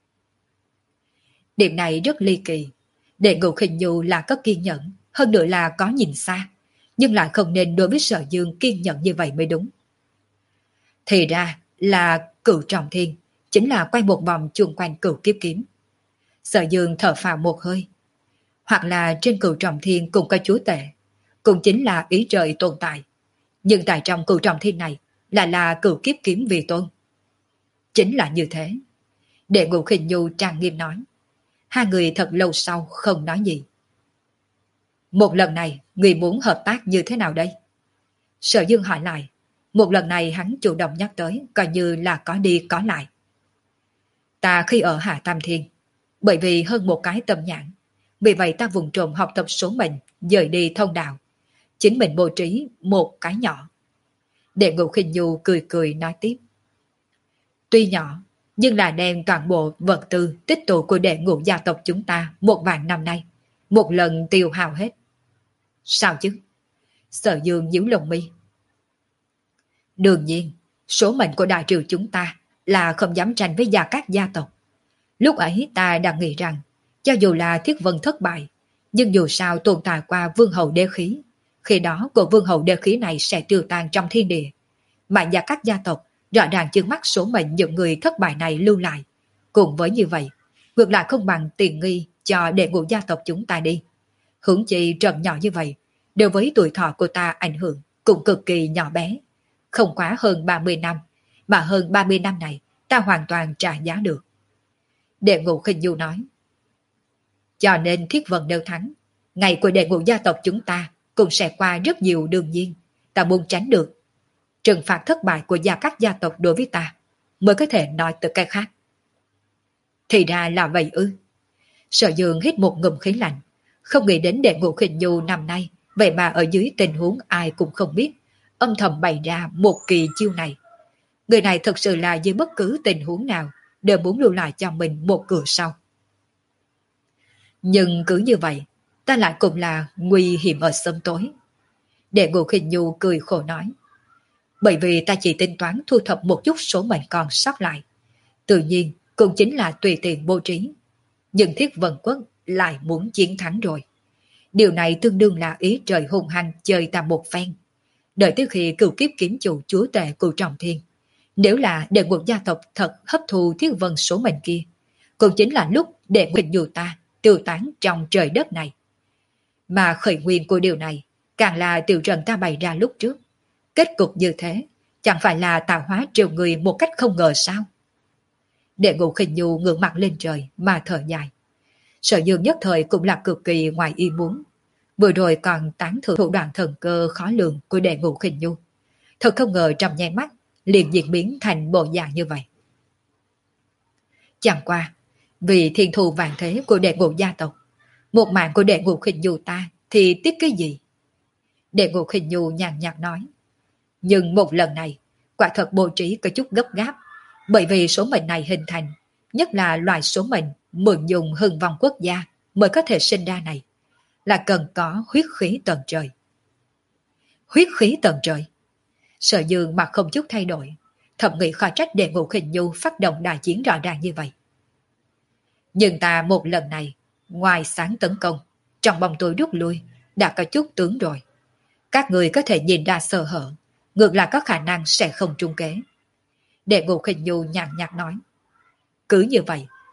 Điểm này rất ly kỳ. Đệ Ngũ Khinh Du là có kiên nhẫn, hơn nữa là có nhìn xa, nhưng lại không nên đối với Sở Dương kiên nhẫn như vậy mới đúng. Thì ra là Cửu Trọng Thiên chính là quay một vòng chuông quanh Cửu Kiếp Kiếm. Sở Dương thở phào một hơi. Hoặc là trên Cửu Trọng Thiên cũng có chúa tể, cũng chính là ý trời tồn tại, nhưng tại trong Cửu Trọng Thiên này lại là Cửu Kiếp Kiếm vì tôn. Chính là như thế. Đệ Ngũ Khinh Du trang nghiêm nói. Hai người thật lâu sau không nói gì. Một lần này người muốn hợp tác như thế nào đây? Sở Dương hỏi lại. Một lần này hắn chủ động nhắc tới, coi như là có đi có lại. Ta khi ở Hạ Tam Thiên, bởi vì hơn một cái tâm nhãn, vì vậy ta vùng trộm học tập số mệnh, dời đi thông đạo, chính mình bố trí một cái nhỏ. Đệ Ngũ Khinh Du cười cười nói tiếp. Tuy nhỏ, nhưng là đem toàn bộ vật tư tích tụ của đệ ngũ gia tộc chúng ta một vạn năm nay, một lần tiêu hao hết. Sao chứ? Sở Dương nhíu lông mi. Đương nhiên, số mệnh của đại triều chúng ta là không dám tranh với gia các gia tộc. Lúc ấy ta đang nghĩ rằng, cho dù là Thiết Vân thất bại, nhưng dù sao tồn tại qua vương hậu đế khí, khi đó của vương hậu đế khí này sẽ tiêu tan trong thiên địa. Mà gia các gia tộc rõ ràng chướng mắt số mệnh những người thất bại này lưu lại. Cùng với như vậy, ngược lại không bằng tiền nghi cho đệ ngũ gia tộc chúng ta đi. Hưởng chi trần nhỏ như vậy, đều với tuổi thọ của ta ảnh hưởng cũng cực kỳ nhỏ bé. Không quá hơn ba mươi năm, mà hơn ba mươi năm này ta hoàn toàn trả giá được. Đệ Ngũ Khinh Du nói. Cho nên Thiết Vân đều thắng, ngày của đệ ngũ gia tộc chúng ta cũng sẽ qua rất nhiều đương nhiên. Ta muốn tránh được trừng phạt thất bại của gia các gia tộc đối với ta, mới có thể nói từ cái khác. Thì ra là vậy ư. Sở Dương hít một ngụm khí lạnh, không nghĩ đến Đệ Ngũ Khinh Du năm nay, vậy mà ở dưới tình huống ai cũng không biết, âm thầm bày ra một kỳ chiêu này. Người này thật sự là dưới bất cứ tình huống nào đều muốn lưu lại cho mình một cửa sau. Nhưng cứ như vậy, ta lại cũng là nguy hiểm ở sớm tối. Đệ Ngũ Khinh Du cười khổ nói. Bởi vì ta chỉ tính toán thu thập một chút số mệnh còn sót lại. Tự nhiên cũng chính là tùy tiện bố trí. Nhưng Thiết Vân Quốc lại muốn chiến thắng rồi. Điều này tương đương là ý trời hung hăng chơi ta một phen. Đợi tới khi cửu kiếp kiếm chủ chúa tể của Trọng Thiên, nếu là đệ ngũ gia tộc thật hấp thu Thiết Vân số mệnh kia, cũng chính là lúc đệ Khinh Du ta tiêu tán trong trời đất này. Mà khởi nguyên của điều này càng là tiểu trần ta bày ra lúc trước. Kết cục như thế, chẳng phải là tạo hóa triều người một cách không ngờ sao? Đệ Ngũ Khinh Du ngưỡng mặt lên trời mà thở dài. Sở Dương nhất thời cũng là cực kỳ ngoài ý muốn. Vừa rồi còn tán thưởng thủ đoạn thần cơ khó lường của Đệ Ngũ Khinh Du. Thật không ngờ trong nháy mắt liền diễn biến thành bộ dạng như vậy. Chẳng qua, vì thiên thù vạn thế của Đệ Ngũ gia tộc, một mạng của Đệ Ngũ Khinh Du ta thì tiếc cái gì? Đệ Ngũ Khinh Du nhàn nhạt nói. Nhưng một lần này, quả thật bố trí có chút gấp gáp, bởi vì số mệnh này hình thành, nhất là loại số mệnh mượn dùng hưng vong quốc gia mới có thể sinh ra này, là cần có huyết khí tận trời. Huyết khí tận trời? Sở Dương mặt không chút thay đổi, thậm nghĩ khó trách Đệ Ngũ Khinh Du phát động đại chiến rõ ràng như vậy. Nhưng ta một lần này, ngoài sáng tấn công, trong bóng tối rút lui, đã có chút tướng rồi. Các người có thể nhìn ra sơ hở, ngược lại có khả năng sẽ không trung kế. Đệ Ngũ Khinh Du nhàn nhạt nói. Cứ như vậy,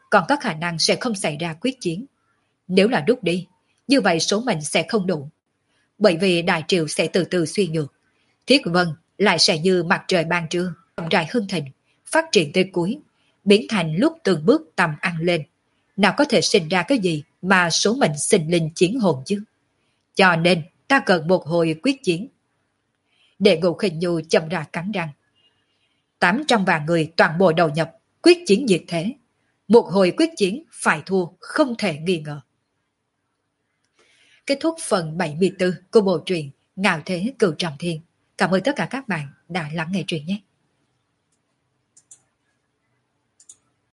còn có khả năng sẽ không xảy ra quyết chiến. Nếu là rút đi, như vậy số mệnh sẽ không đủ. Bởi vì đại triều sẽ từ từ suy nhược. Thiết Vân lại sẽ như mặt trời ban trưa, rộng rãi hưng thịnh, phát triển tới cuối, biến thành lúc từng bước tầm ăn lên. Nào có thể sinh ra cái gì mà số mệnh sinh linh chiến hồn chứ? Cho nên ta cần một hồi quyết chiến. Đệ Ngũ Khinh Nhu chậm rãi cắn răng. Tám trăm vạn người toàn bộ đầu nhập, quyết chiến diệt thế. Một hồi quyết chiến phải thua không thể nghi ngờ. Kết thúc phần bảy mươi tư của bộ truyện Ngạo Thế Cửu Trọng Thiên. Cảm ơn tất cả các bạn đã lắng nghe truyện nhé.